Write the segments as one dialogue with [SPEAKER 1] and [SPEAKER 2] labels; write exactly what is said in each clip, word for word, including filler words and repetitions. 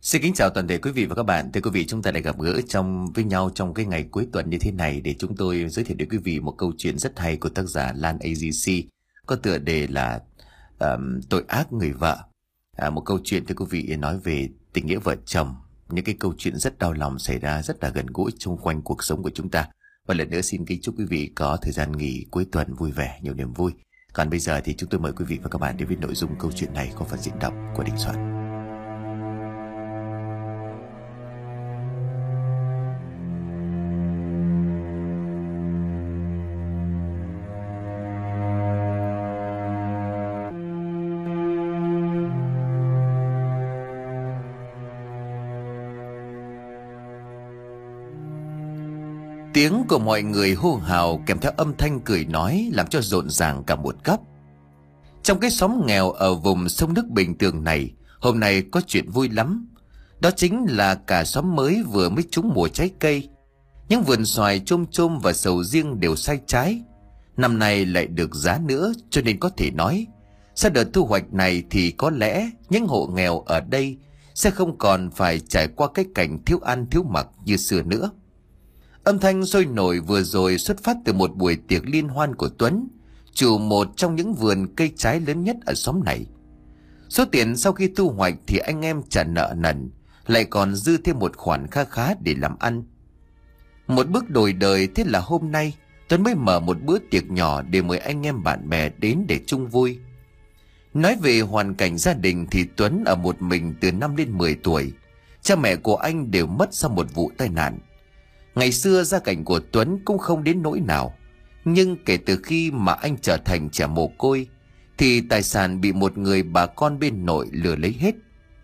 [SPEAKER 1] Xin kính chào toàn thể quý vị và các bạn. Thưa quý vị, chúng ta lại gặp gỡ trong với nhau trong cái ngày cuối tuần như thế này để chúng tôi giới thiệu đến quý vị một câu chuyện rất hay của tác giả Lan a giê xê có tựa đề là um, Tội ác người vợ. À, một câu chuyện thưa quý vị nói về tình nghĩa vợ chồng, những cái câu chuyện rất đau lòng xảy ra rất là gần gũi xung quanh cuộc sống của chúng ta. Và lần nữa xin kính chúc quý vị có thời gian nghỉ cuối tuần vui vẻ, nhiều niềm vui. Còn bây giờ thì chúng tôi mời quý vị và các bạn đến với nội dung câu chuyện này qua phần diễn đọc của Đình Soạn. Tiếng của mọi người hô hào kèm theo âm thanh cười nói làm cho rộn ràng cả một góc. Trong cái xóm nghèo ở vùng sông nước Bình Tường này, hôm nay có chuyện vui lắm. Đó chính là cả xóm mới vừa mới trúng mùa trái cây. Những vườn xoài, chôm chôm và sầu riêng đều sai trái. Năm nay lại được giá nữa, cho nên có thể nói sau đợt thu hoạch này thì có lẽ những hộ nghèo ở đây sẽ không còn phải trải qua cái cảnh thiếu ăn thiếu mặc như xưa nữa. Âm thanh sôi nổi vừa rồi xuất phát từ một buổi tiệc liên hoan của Tuấn, chủ một trong những vườn cây trái lớn nhất ở xóm này. Số tiền sau khi thu hoạch thì anh em trả nợ nần, lại còn dư thêm một khoản kha khá để làm ăn. Một bước đổi đời, thế là hôm nay Tuấn mới mở một bữa tiệc nhỏ để mời anh em bạn bè đến để chung vui. Nói về hoàn cảnh gia đình thì Tuấn ở một mình từ năm đến mười tuổi. Cha mẹ của anh đều mất sau một vụ tai nạn. Ngày xưa gia cảnh của Tuấn cũng không đến nỗi nào, nhưng kể từ khi mà anh trở thành trẻ mồ côi thì tài sản bị một người bà con bên nội lừa lấy hết.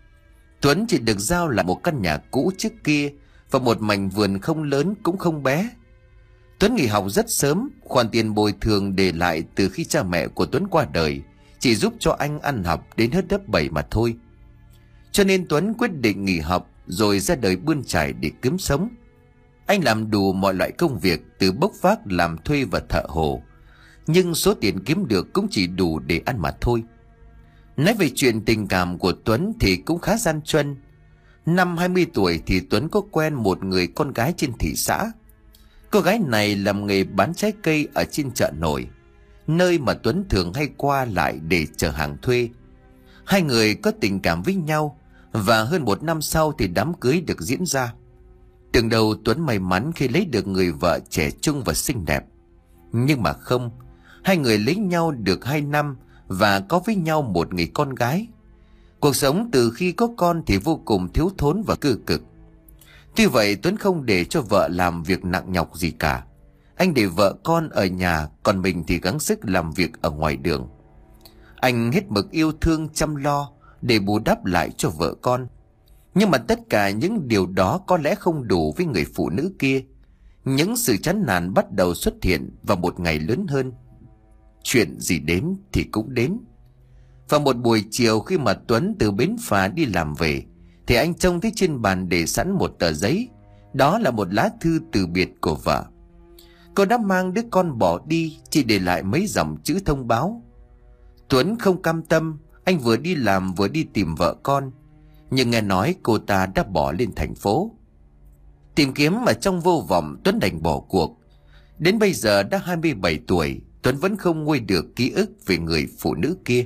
[SPEAKER 1] Tuấn chỉ được giao lại một căn nhà cũ trước kia và một mảnh vườn không lớn cũng không bé. Tuấn nghỉ học rất sớm, khoản tiền bồi thường để lại từ khi cha mẹ của Tuấn qua đời chỉ giúp cho anh ăn học đến hết lớp bảy mà thôi. Cho nên Tuấn quyết định nghỉ học rồi ra đời bươn chải để kiếm sống. Anh làm đủ mọi loại công việc, từ bốc vác, làm thuê và thợ hồ, nhưng số tiền kiếm được cũng chỉ đủ để ăn mà thôi. Nói về chuyện tình cảm của Tuấn thì cũng khá gian truân. Năm hai mươi tuổi thì Tuấn có quen một người con gái trên thị xã. Cô gái này làm nghề bán trái cây ở trên chợ nổi, nơi mà Tuấn thường hay qua lại để chở hàng thuê. Hai người có tình cảm với nhau và hơn một năm sau thì đám cưới được diễn ra. Tưởng đầu Tuấn may mắn khi lấy được người vợ trẻ trung và xinh đẹp. Nhưng mà không, hai người lấy nhau được hai năm và có với nhau một người con gái. Cuộc sống từ khi có con thì vô cùng thiếu thốn và cơ cực. Tuy vậy Tuấn không để cho vợ làm việc nặng nhọc gì cả. Anh để vợ con ở nhà, còn mình thì gắng sức làm việc ở ngoài đường. Anh hết mực yêu thương chăm lo để bù đắp lại cho vợ con. Nhưng mà tất cả những điều đó có lẽ không đủ với người phụ nữ kia. Những sự chán nản bắt đầu xuất hiện vào một ngày lớn hơn. Chuyện gì đến thì cũng đến. Vào một buổi chiều khi mà Tuấn từ bến phà đi làm về thì anh trông thấy trên bàn để sẵn một tờ giấy. Đó là một lá thư từ biệt của vợ. Cô đã mang đứa con bỏ đi, chỉ để lại mấy dòng chữ thông báo. Tuấn không cam tâm, anh vừa đi làm vừa đi tìm vợ con, nhưng nghe nói cô ta đã bỏ lên thành phố. Tìm kiếm mà trong vô vọng, Tuấn đành bỏ cuộc. Đến bây giờ đã hai mươi bảy tuổi, Tuấn vẫn không nguôi được ký ức về người phụ nữ kia.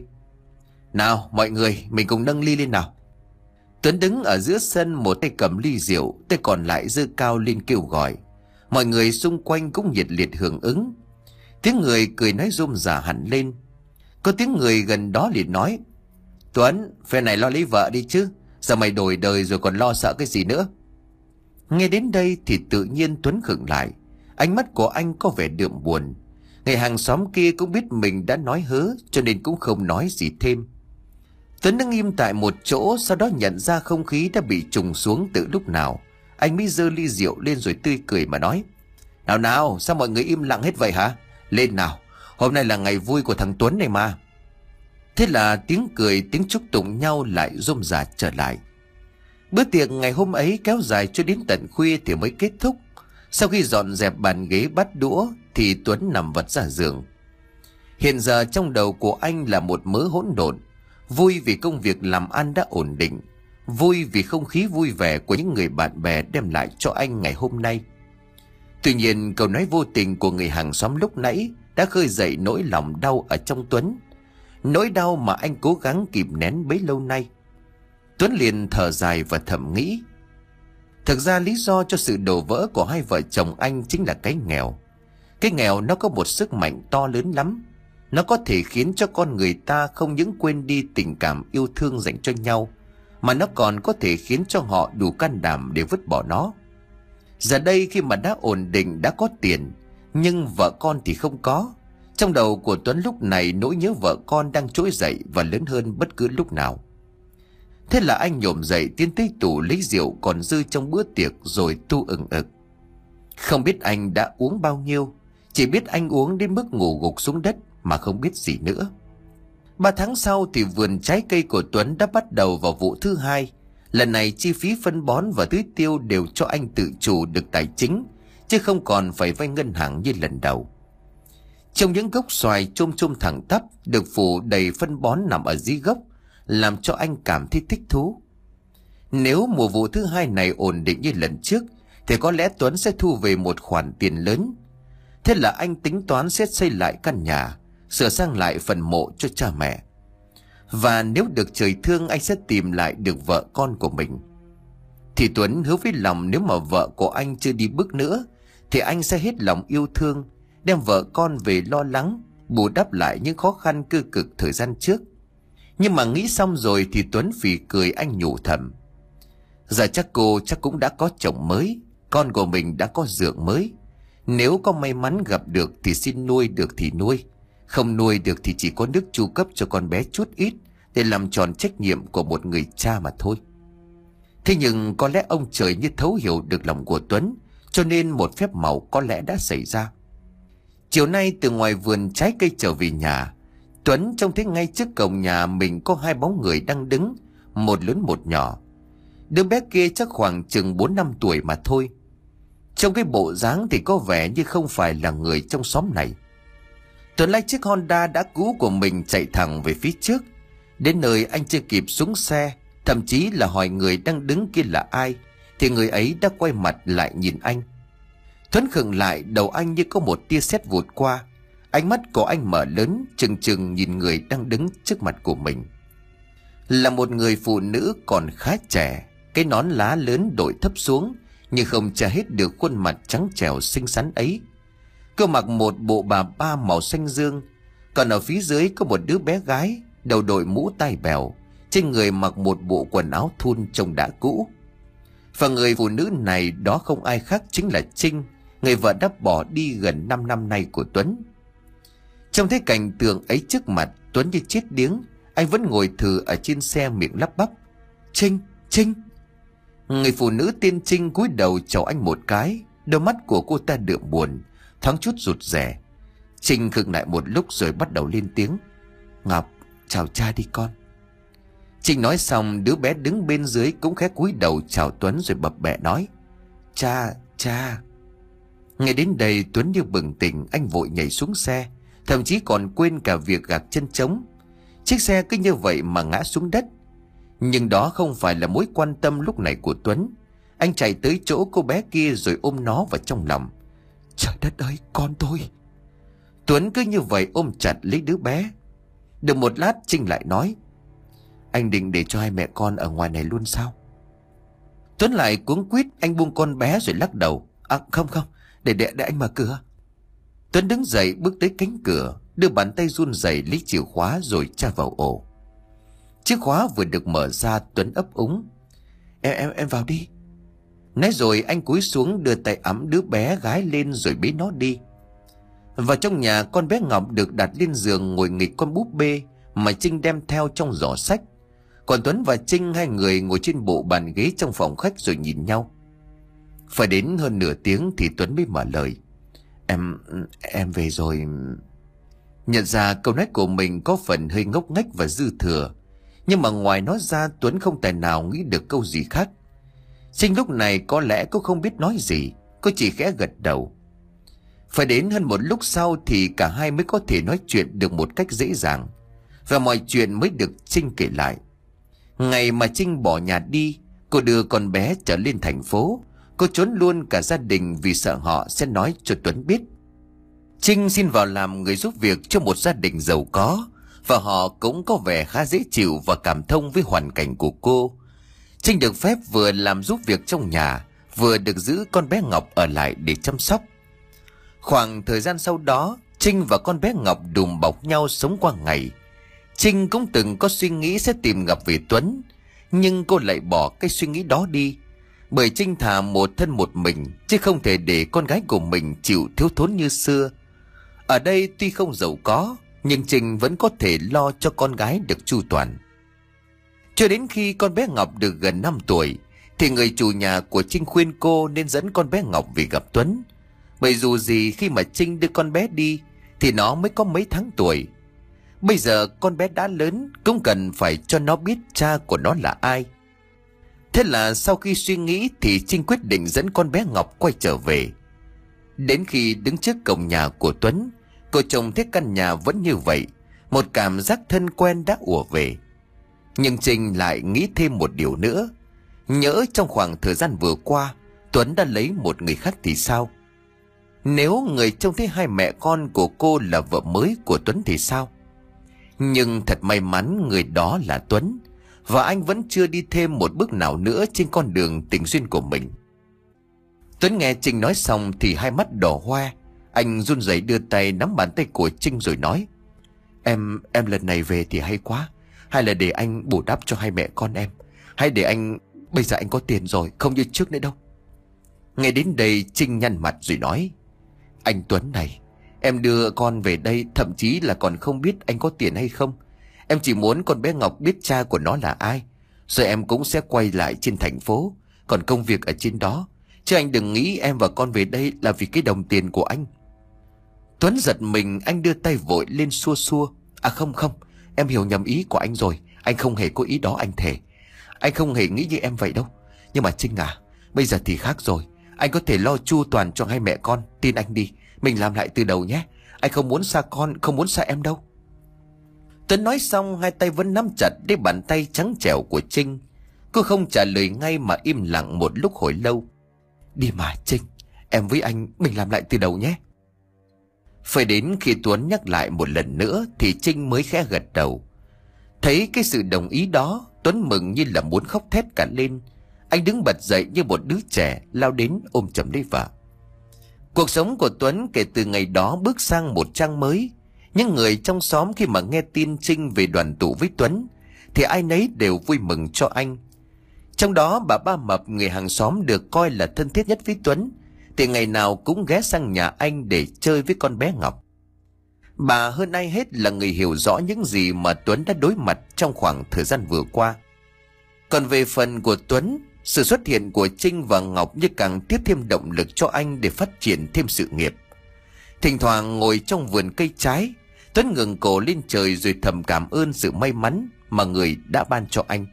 [SPEAKER 1] Nào mọi người, mình cùng nâng ly lên nào. Tuấn đứng ở giữa sân, một tay cầm ly rượu, tay còn lại giơ cao lên kêu gọi. Mọi người xung quanh cũng nhiệt liệt hưởng ứng. Tiếng người cười nói rôm rả hẳn lên. Có tiếng người gần đó liền nói: Tuấn, phe này lo lấy vợ đi chứ, giờ mày đổi đời rồi còn lo sợ cái gì nữa. Nghe đến đây thì tự nhiên Tuấn khựng lại. Ánh mắt của anh có vẻ đượm buồn. Người hàng xóm kia cũng biết mình đã nói hớ, cho nên cũng không nói gì thêm. Tuấn đứng im tại một chỗ, sau đó nhận ra không khí đã bị trùng xuống từ lúc nào. Anh mới giơ ly rượu lên rồi tươi cười mà nói: Nào nào, sao mọi người im lặng hết vậy hả? Lên nào, hôm nay là ngày vui của thằng Tuấn này mà. Thế là tiếng cười, tiếng chúc tụng nhau lại rôm rả trở lại. Bữa tiệc ngày hôm ấy kéo dài cho đến tận khuya thì mới kết thúc. Sau khi dọn dẹp bàn ghế bát đũa thì Tuấn nằm vật ra giường. Hiện giờ trong đầu của anh là một mớ hỗn độn. Vui vì công việc làm ăn đã ổn định, vui vì không khí vui vẻ của những người bạn bè đem lại cho anh ngày hôm nay. Tuy nhiên, câu nói vô tình của người hàng xóm lúc nãy đã khơi dậy nỗi lòng đau ở trong Tuấn. Nỗi đau mà anh cố gắng kìm nén bấy lâu nay. Tuấn liền thở dài và thầm nghĩ. Thực ra lý do cho sự đổ vỡ của hai vợ chồng anh chính là cái nghèo. Cái nghèo nó có một sức mạnh to lớn lắm. Nó có thể khiến cho con người ta không những quên đi tình cảm yêu thương dành cho nhau, mà nó còn có thể khiến cho họ đủ can đảm để vứt bỏ nó. Giờ đây khi mà đã ổn định, đã có tiền, nhưng vợ con thì không có. Trong đầu của Tuấn lúc này nỗi nhớ vợ con đang trỗi dậy và lớn hơn bất cứ lúc nào. Thế là anh nhổm dậy tiến tới tủ lấy rượu còn dư trong bữa tiệc rồi tu ừng ực. Không biết anh đã uống bao nhiêu, chỉ biết anh uống đến mức ngủ gục xuống đất mà không biết gì nữa. Ba tháng sau thì vườn trái cây của Tuấn đã bắt đầu vào vụ thứ hai. Lần này chi phí phân bón và tưới tiêu đều cho anh tự chủ được tài chính, chứ không còn phải vay ngân hàng như lần đầu. Trong những gốc xoài chôm chôm thẳng tắp được phủ đầy phân bón nằm ở dưới gốc, làm cho anh cảm thấy thích thú. Nếu mùa vụ thứ hai này ổn định như lần trước thì có lẽ Tuấn sẽ thu về một khoản tiền lớn. Thế là anh tính toán sẽ xây lại căn nhà, sửa sang lại phần mộ cho cha mẹ. Và nếu được trời thương, anh sẽ tìm lại được vợ con của mình. Thì Tuấn hứa với lòng nếu mà vợ của anh chưa đi bước nữa thì anh sẽ hết lòng yêu thương, đem vợ con về lo lắng, bù đắp lại những khó khăn cơ cực thời gian trước. Nhưng mà nghĩ xong rồi thì Tuấn phì cười, anh nhủ thầm. Giờ chắc cô chắc cũng đã có chồng mới, con của mình đã có giường mới. Nếu có may mắn gặp được thì xin nuôi được thì nuôi, không nuôi được thì chỉ có nước chu cấp cho con bé chút ít để làm tròn trách nhiệm của một người cha mà thôi. Thế nhưng có lẽ ông trời như thấu hiểu được lòng của Tuấn, cho nên một phép màu có lẽ đã xảy ra. Chiều nay từ ngoài vườn trái cây trở về nhà, Tuấn trông thấy ngay trước cổng nhà mình có hai bóng người đang đứng, một lớn một nhỏ. Đứa bé kia chắc khoảng chừng bốn năm tuổi mà thôi. Trong cái bộ dáng thì có vẻ như không phải là người trong xóm này. Tuấn lái chiếc Honda đã cũ của mình chạy thẳng về phía trước. Đến nơi anh chưa kịp xuống xe, thậm chí là hỏi người đang đứng kia là ai, thì người ấy đã quay mặt lại nhìn anh. Tuấn khựng lại, đầu anh như có một tia sét vụt qua. Ánh mắt của anh mở lớn, trừng trừng nhìn người đang đứng trước mặt của mình. Là một người phụ nữ còn khá trẻ, cái nón lá lớn đội thấp xuống, nhưng không che hết được khuôn mặt trắng trẻo xinh xắn ấy. Cô mặc một bộ bà ba màu xanh dương, còn ở phía dưới có một đứa bé gái, đầu đội mũ tai bèo, trên người mặc một bộ quần áo thun trông đã cũ. Và người phụ nữ này đó không ai khác chính là Trinh, người vợ đã bỏ đi gần năm năm nay của Tuấn. Trong thấy cảnh tượng ấy trước mặt, Tuấn như chết điếng, anh vẫn ngồi thừ ở trên xe miệng lắp bắp. Trinh, Trinh. Người phụ nữ tên Trinh cúi đầu chào anh một cái, đôi mắt của cô ta đượm buồn, thoáng chút rụt rè. Trinh khựng lại một lúc rồi bắt đầu lên tiếng. Ngọc, chào cha đi con. Trinh nói xong, đứa bé đứng bên dưới cũng khẽ cúi đầu chào Tuấn rồi bập bẹ nói. Cha, cha. Nghe đến đây Tuấn như bừng tỉnh, anh vội nhảy xuống xe, thậm chí còn quên cả việc gạt chân trống. Chiếc xe cứ như vậy mà ngã xuống đất. Nhưng đó không phải là mối quan tâm lúc này của Tuấn. Anh chạy tới chỗ cô bé kia rồi ôm nó vào trong lòng. Trời đất ơi, con tôi. Tuấn cứ như vậy ôm chặt lấy đứa bé. Được một lát Trinh lại nói. Anh định để cho hai mẹ con ở ngoài này luôn sao? Tuấn lại cuống quýt, anh buông con bé rồi lắc đầu. À không không, để, để, để anh mở cửa. Tuấn đứng dậy bước tới cánh cửa, đưa bàn tay run rẩy lấy chìa khóa rồi tra vào ổ. Chiếc khóa vừa được mở ra, Tuấn ấp úng. Em em em vào đi. Nói rồi anh cúi xuống đưa tay ẵm đứa bé gái lên rồi bế nó đi. Vào trong nhà, con bé Ngọc được đặt lên giường ngồi nghịch con búp bê mà Trinh đem theo trong giỏ sách. Còn Tuấn và Trinh hai người ngồi trên bộ bàn ghế trong phòng khách rồi nhìn nhau. Phải đến hơn nửa tiếng thì Tuấn mới mở lời. Em, em về rồi. Nhận ra câu nói của mình có phần hơi ngốc nghếch và dư thừa, nhưng mà ngoài nó ra Tuấn không tài nào nghĩ được câu gì khác. Trinh lúc này có lẽ cô không biết nói gì, cô chỉ khẽ gật đầu. Phải đến hơn một lúc sau thì cả hai mới có thể nói chuyện được một cách dễ dàng, và mọi chuyện mới được Trinh kể lại. Ngày mà Trinh bỏ nhà đi, cô đưa con bé trở lên thành phố. Cô trốn luôn cả gia đình vì sợ họ sẽ nói cho Tuấn biết. Trinh xin vào làm người giúp việc cho một gia đình giàu có, và họ cũng có vẻ khá dễ chịu và cảm thông với hoàn cảnh của cô. Trinh được phép vừa làm giúp việc trong nhà, vừa được giữ con bé Ngọc ở lại để chăm sóc. Khoảng thời gian sau đó, Trinh và con bé Ngọc đùm bọc nhau sống qua ngày. Trinh cũng từng có suy nghĩ sẽ tìm gặp về Tuấn, nhưng cô lại bỏ cái suy nghĩ đó đi, bởi Trinh thà một thân một mình, chứ không thể để con gái của mình chịu thiếu thốn như xưa. Ở đây tuy không giàu có, nhưng Trinh vẫn có thể lo cho con gái được chu toàn. Cho đến khi con bé Ngọc được gần năm tuổi, thì người chủ nhà của Trinh khuyên cô nên dẫn con bé Ngọc về gặp Tuấn. Bởi dù gì khi mà Trinh đưa con bé đi thì nó mới có mấy tháng tuổi. Bây giờ con bé đã lớn, cũng cần phải cho nó biết cha của nó là ai. Thế là sau khi suy nghĩ thì Trinh quyết định dẫn con bé Ngọc quay trở về. Đến khi đứng trước cổng nhà của Tuấn, cô trông thấy căn nhà vẫn như vậy, một cảm giác thân quen đã ùa về. Nhưng Trinh lại nghĩ thêm một điều nữa. Nhỡ trong khoảng thời gian vừa qua Tuấn đã lấy một người khác thì sao? Nếu người trông thấy hai mẹ con của cô là vợ mới của Tuấn thì sao? Nhưng thật may mắn người đó là Tuấn, và anh vẫn chưa đi thêm một bước nào nữa trên con đường tình duyên của mình. Tuấn nghe Trinh nói xong thì hai mắt đỏ hoe. Anh run rẩy đưa tay nắm bàn tay của Trinh rồi nói: Em, em lần này về thì hay quá. Hay là để anh bù đắp cho hai mẹ con em. Hay để anh, bây giờ anh có tiền rồi, không như trước nữa đâu. Nghe đến đây Trinh nhăn mặt rồi nói: Anh Tuấn này, em đưa con về đây thậm chí là còn không biết anh có tiền hay không. Em chỉ muốn con bé Ngọc biết cha của nó là ai, rồi em cũng sẽ quay lại trên thành phố, còn công việc ở trên đó. Chứ anh đừng nghĩ em và con về đây là vì cái đồng tiền của anh. Tuấn giật mình, anh đưa tay vội lên xua xua: À không không, em hiểu nhầm ý của anh rồi. Anh không hề có ý đó, anh thề. Anh không hề nghĩ như em vậy đâu. Nhưng mà Trinh à, bây giờ thì khác rồi. Anh có thể lo chu toàn cho hai mẹ con. Tin anh đi, mình làm lại từ đầu nhé. Anh không muốn xa con, không muốn xa em đâu. Tuấn nói xong, hai tay vẫn nắm chặt lấy bàn tay trắng trẻo của Trinh. Cô không trả lời ngay mà im lặng một lúc hồi lâu. Đi mà Trinh, em với anh mình làm lại từ đầu nhé. Phải đến khi Tuấn nhắc lại một lần nữa thì Trinh mới khẽ gật đầu. Thấy cái sự đồng ý đó, Tuấn mừng như là muốn khóc thét cả lên. Anh đứng bật dậy như một đứa trẻ, lao đến ôm chầm lấy vợ. Cuộc sống của Tuấn kể từ ngày đó bước sang một trang mới. Những người trong xóm khi mà nghe tin Trinh về đoàn tụ với Tuấn thì ai nấy đều vui mừng cho anh. Trong đó bà Ba Mập, người hàng xóm được coi là thân thiết nhất với Tuấn, thì ngày nào cũng ghé sang nhà anh để chơi với con bé Ngọc. Bà hơn ai hết là người hiểu rõ những gì mà Tuấn đã đối mặt trong khoảng thời gian vừa qua. Còn về phần của Tuấn, sự xuất hiện của Trinh và Ngọc như càng tiếp thêm động lực cho anh để phát triển thêm sự nghiệp. Thỉnh thoảng ngồi trong vườn cây trái, Tuấn ngẩng cổ lên trời rồi thầm cảm ơn sự may mắn mà người đã ban cho anh.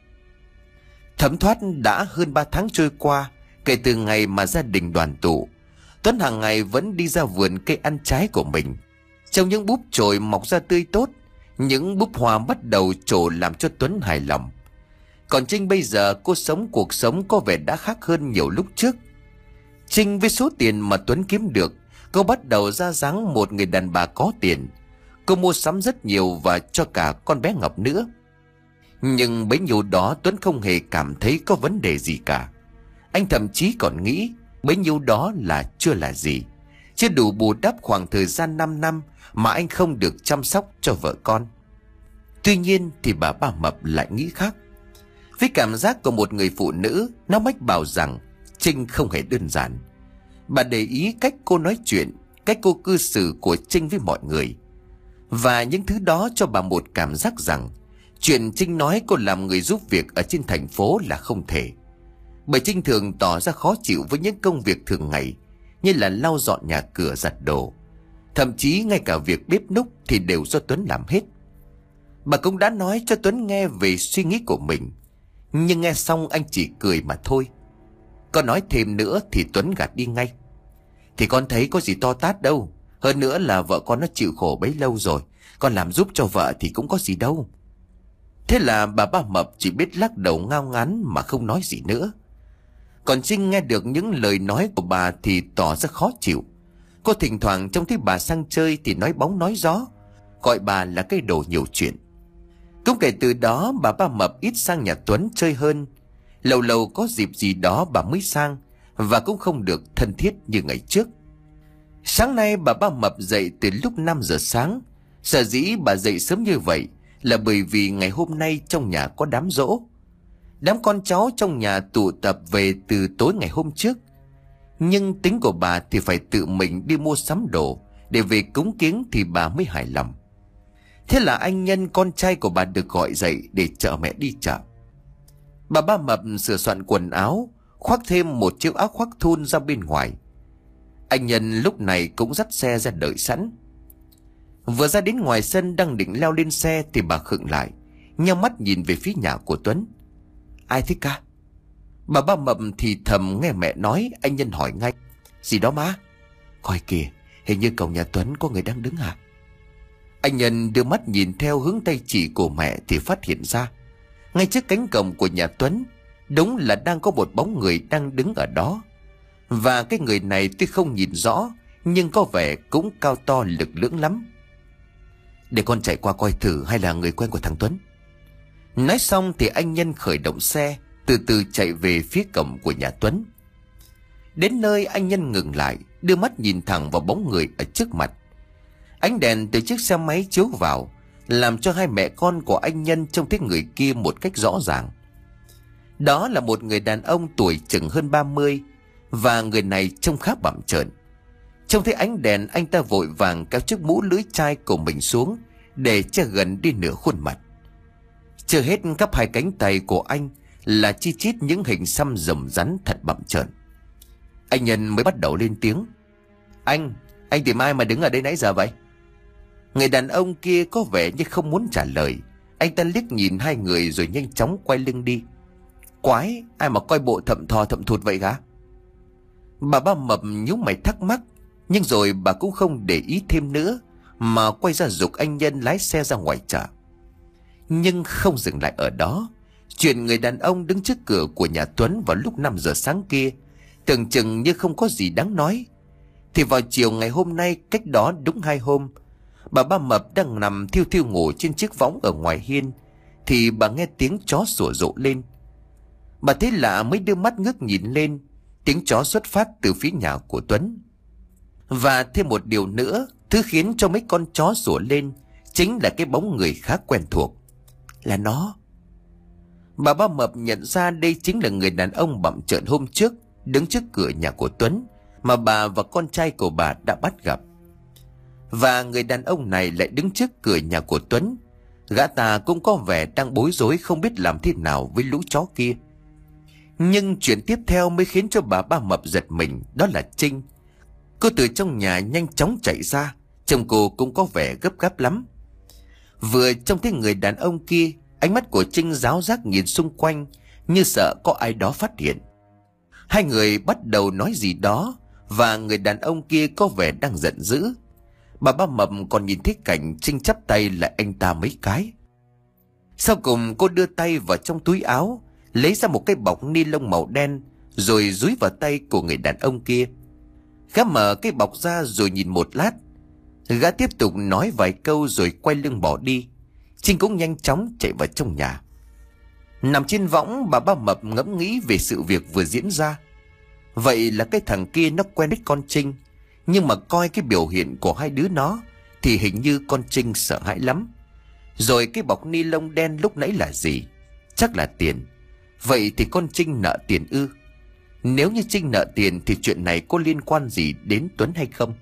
[SPEAKER 1] Thấm thoát đã hơn ba tháng trôi qua kể từ ngày mà gia đình đoàn tụ. Tuấn hàng ngày vẫn đi ra vườn cây ăn trái của mình. Trong những búp chồi mọc ra tươi tốt, những búp hoa bắt đầu trổ làm cho Tuấn hài lòng. Còn Trinh bây giờ cô sống cuộc sống có vẻ đã khác hơn nhiều lúc trước. Trinh với số tiền mà Tuấn kiếm được, cô bắt đầu ra dáng một người đàn bà có tiền. Cô mua sắm rất nhiều và cho cả con bé Ngọc nữa. Nhưng bấy nhiêu đó Tuấn không hề cảm thấy có vấn đề gì cả. Anh thậm chí còn nghĩ bấy nhiêu đó là chưa là gì, chưa đủ bù đắp khoảng thời gian năm năm mà anh không được chăm sóc cho vợ con. Tuy nhiên thì bà Ba Mập lại nghĩ khác. Với cảm giác của một người phụ nữ, nó mách bảo rằng Trinh không hề đơn giản. Bà để ý cách cô nói chuyện, cách cô cư xử của Trinh với mọi người. Và những thứ đó cho bà một cảm giác rằng chuyện Trinh nói cô làm người giúp việc ở trên thành phố là không thể. Bởi Trinh thường tỏ ra khó chịu với những công việc thường ngày, như là lau dọn nhà cửa, giặt đồ. Thậm chí ngay cả việc bếp núc thì đều do Tuấn làm hết. Bà cũng đã nói cho Tuấn nghe về suy nghĩ của mình, nhưng nghe xong anh chỉ cười mà thôi. Có nói thêm nữa thì Tuấn gạt đi ngay. Thì con thấy có gì to tát đâu. Hơn nữa là vợ con nó chịu khổ bấy lâu rồi, con làm giúp cho vợ thì cũng có gì đâu. Thế là bà Ba Mập chỉ biết lắc đầu ngao ngán mà không nói gì nữa. Còn Trinh nghe được những lời nói của bà thì tỏ ra khó chịu. Cô thỉnh thoảng trông thấy bà sang chơi thì nói bóng nói gió, gọi bà là cái đồ nhiều chuyện. Cũng kể từ đó bà Ba Mập ít sang nhà Tuấn chơi hơn. Lâu lâu có dịp gì đó bà mới sang, và cũng không được thân thiết như ngày trước. Sáng nay bà Ba Mập dậy từ lúc năm giờ sáng. Sở dĩ bà dậy sớm như vậy là bởi vì ngày hôm nay trong nhà có đám giỗ. Đám con cháu trong nhà tụ tập về từ tối ngày hôm trước. Nhưng tính của bà thì phải tự mình đi mua sắm đồ để về cúng kiếng thì bà mới hài lòng. Thế là anh Nhân, con trai của bà, được gọi dậy để chở mẹ đi chợ. Bà Ba Mập sửa soạn quần áo, khoác thêm một chiếc áo khoác thun ra bên ngoài. Anh Nhân lúc này cũng dắt xe ra đợi sẵn. Vừa ra đến ngoài sân đang định leo lên xe thì bà khựng lại, nheo mắt nhìn về phía nhà của Tuấn. Ai thế ca? Bà Ba Mập thì thầm nghe mẹ nói. Anh Nhân hỏi ngay. Gì đó má? Coi kìa, hình như cổng nhà Tuấn có người đang đứng à? Anh Nhân đưa mắt nhìn theo hướng tay chỉ của mẹ thì phát hiện ra ngay trước cánh cổng của nhà Tuấn đúng là đang có một bóng người đang đứng ở đó. Và cái người này tuy không nhìn rõ nhưng có vẻ cũng cao to lực lưỡng lắm. Để con chạy qua coi thử hay là người quen của thằng Tuấn. Nói xong thì anh Nhân khởi động xe, từ từ chạy về phía cổng của nhà Tuấn. Đến nơi anh Nhân ngừng lại, đưa mắt nhìn thẳng vào bóng người ở trước mặt. Ánh đèn từ chiếc xe máy chiếu vào, làm cho hai mẹ con của anh Nhân trông thấy người kia một cách rõ ràng. Đó là một người đàn ông tuổi chừng hơn ba mươi, và người này trông khá bặm trợn. Trông thấy ánh đèn, anh ta vội vàng kéo chiếc mũ lưới chai của mình xuống để che gần đi nửa khuôn mặt. Chưa hết, khắp hai cánh tay của anh là chi chít những hình xăm rồng rắn thật bặm trợn. Anh Nhân mới bắt đầu lên tiếng. Anh, anh tìm ai mà đứng ở đây nãy giờ vậy? Người đàn ông kia có vẻ như không muốn trả lời. Anh ta liếc nhìn hai người rồi nhanh chóng quay lưng đi. Quái, ai mà coi bộ thậm thò thậm thụt vậy gã? Bà Ba Mập nhíu mày thắc mắc, nhưng rồi bà cũng không để ý thêm nữa mà quay ra giục anh Nhân lái xe ra ngoài chợ. Nhưng không dừng lại ở đó. Chuyện người đàn ông đứng trước cửa của nhà Tuấn vào lúc năm giờ sáng kia tưởng chừng như không có gì đáng nói, thì vào chiều ngày hôm nay, cách đó đúng hai hôm, bà Ba Mập đang nằm thiêu thiêu ngủ trên chiếc võng ở ngoài hiên thì bà nghe tiếng chó sủa rộ lên. Bà thấy lạ mới đưa mắt ngước nhìn lên. Tiếng chó xuất phát từ phía nhà của Tuấn. Và thêm một điều nữa, thứ khiến cho mấy con chó sủa lên chính là cái bóng người khá quen thuộc. Là nó. Bà Ba Mập nhận ra đây chính là người đàn ông bặm trợn hôm trước đứng trước cửa nhà của Tuấn mà bà và con trai của bà đã bắt gặp. Và người đàn ông này lại đứng trước cửa nhà của Tuấn. Gã ta cũng có vẻ đang bối rối không biết làm thế nào với lũ chó kia. Nhưng chuyện tiếp theo mới khiến cho bà Ba Mập giật mình, đó là Trinh. Cô từ trong nhà nhanh chóng chạy ra, chồng cô cũng có vẻ gấp gáp lắm. Vừa trông thấy người đàn ông kia, ánh mắt của Trinh ráo rác nhìn xung quanh như sợ có ai đó phát hiện. Hai người bắt đầu nói gì đó, và người đàn ông kia có vẻ đang giận dữ. Bà Ba Mập còn nhìn thấy cảnh Trinh chắp tay lại anh ta mấy cái. Sau cùng cô đưa tay vào trong túi áo, lấy ra một cái bọc ni lông màu đen rồi dúi vào tay của người đàn ông kia. Gã mở cái bọc ra rồi nhìn một lát. Gã tiếp tục nói vài câu rồi quay lưng bỏ đi. Trinh cũng nhanh chóng chạy vào trong nhà. Nằm trên võng, bà Ba Mập ngẫm nghĩ về sự việc vừa diễn ra. Vậy là cái thằng kia nó quen biết con Trinh, nhưng mà coi cái biểu hiện của hai đứa nó thì hình như con Trinh sợ hãi lắm. Rồi cái bọc ni lông đen lúc nãy là gì? Chắc là tiền. Vậy thì con Trinh nợ tiền ư? Nếu như Trinh nợ tiền thì chuyện này có liên quan gì đến Tuấn hay không?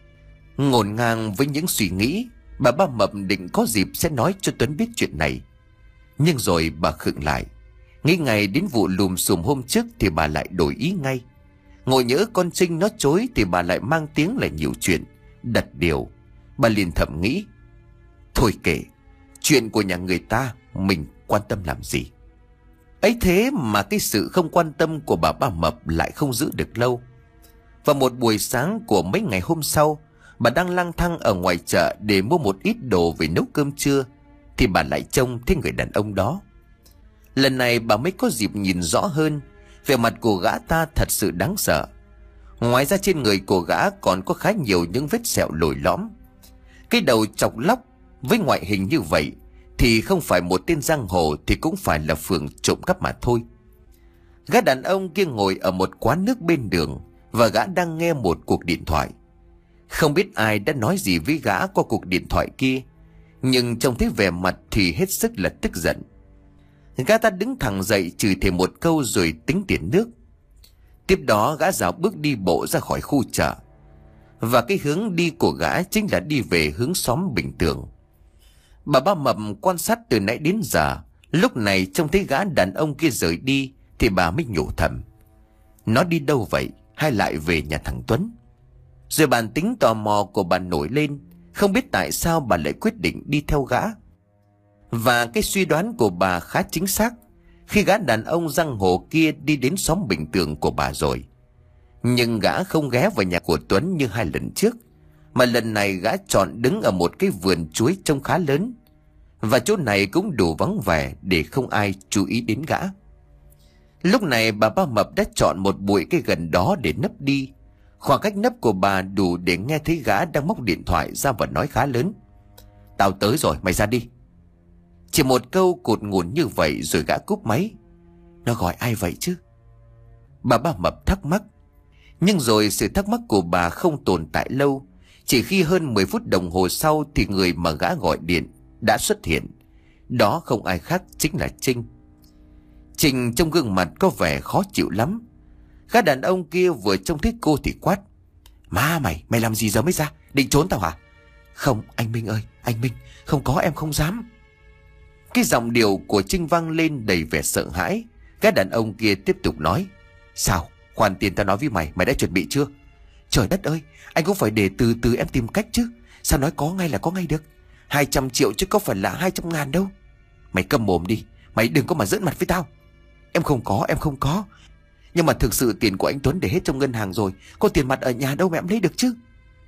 [SPEAKER 1] Ngổn ngang với những suy nghĩ, bà Ba Mập định có dịp sẽ nói cho Tuấn biết chuyện này. Nhưng rồi bà khựng lại. Nghĩ ngay đến vụ lùm xùm hôm trước thì bà lại đổi ý ngay. Ngồi nhỡ con Trinh nó chối thì bà lại mang tiếng là nhiều chuyện, đặt điều. Bà liền thầm nghĩ, thôi kệ, chuyện của nhà người ta mình quan tâm làm gì. Ấy thế mà cái sự không quan tâm của bà Ba Mập lại không giữ được lâu. Vào một buổi sáng của mấy ngày hôm sau, bà đang lang thang ở ngoài chợ để mua một ít đồ về nấu cơm trưa thì bà lại trông thấy người đàn ông đó. Lần này bà mới có dịp nhìn rõ hơn. Vẻ mặt của gã ta thật sự đáng sợ. Ngoài ra trên người của gã còn có khá nhiều những vết sẹo lồi lõm. Cái đầu chọc lóc với ngoại hình như vậy thì không phải một tên giang hồ thì cũng phải là phường trộm cắp mà thôi. Gã đàn ông kia ngồi ở một quán nước bên đường và gã đang nghe một cuộc điện thoại. Không biết ai đã nói gì với gã qua cuộc điện thoại kia, nhưng trông thấy vẻ mặt thì hết sức là tức giận. Gã ta đứng thẳng dậy chửi thề một câu rồi tính tiền nước. Tiếp đó gã dạo bước đi bộ ra khỏi khu chợ. Và cái hướng đi của gã chính là đi về hướng xóm Bình Tường. Bà Ba Mập quan sát từ nãy đến giờ, lúc này trông thấy gã đàn ông kia rời đi thì bà mới nhủ thầm: nó đi đâu vậy, hay lại về nhà thằng Tuấn? Rồi bản tính tò mò của bà nổi lên, không biết tại sao bà lại quyết định đi theo gã. Và cái suy đoán của bà khá chính xác khi gã đàn ông giang hồ kia đi đến xóm Bình Tường của bà rồi. Nhưng gã không ghé vào nhà của Tuấn như hai lần trước, mà lần này gã chọn đứng ở một cái vườn chuối trông khá lớn. Và chỗ này cũng đủ vắng vẻ để không ai chú ý đến gã. Lúc này bà Ba Mập đã chọn một bụi cây gần đó để nấp đi. Khoảng cách nấp của bà đủ để nghe thấy gã đang móc điện thoại ra và nói khá lớn: tao tới rồi, mày ra đi. Chỉ một câu cụt ngủn như vậy rồi gã cúp máy. Nó gọi ai vậy chứ? Bà Ba Mập thắc mắc. Nhưng rồi sự thắc mắc của bà không tồn tại lâu. Chỉ khi hơn mười phút đồng hồ sau thì người mà gã gọi điện đã xuất hiện. Đó không ai khác chính là Trinh. Trinh trong gương mặt có vẻ khó chịu lắm. Gã đàn ông kia vừa trông thấy cô thì quát: má mày, mày làm gì giờ mới ra? Định trốn tao hả? Không anh Minh ơi, anh Minh, không có, em không dám. Cái giọng điệu của Trinh vang lên đầy vẻ sợ hãi. Gã đàn ông kia tiếp tục nói: sao? Khoan tiền tao nói với mày, mày đã chuẩn bị chưa? Trời đất ơi, anh cũng phải để từ từ em tìm cách chứ. Sao nói có ngay là có ngay được? Hai trăm triệu chứ có phải là hai trăm ngàn đâu. Mày câm mồm đi, mày đừng có mà giỡn mặt với tao. Em không có, em không có. Nhưng mà thực sự tiền của anh Tuấn để hết trong ngân hàng rồi, có tiền mặt ở nhà đâu mà em lấy được chứ.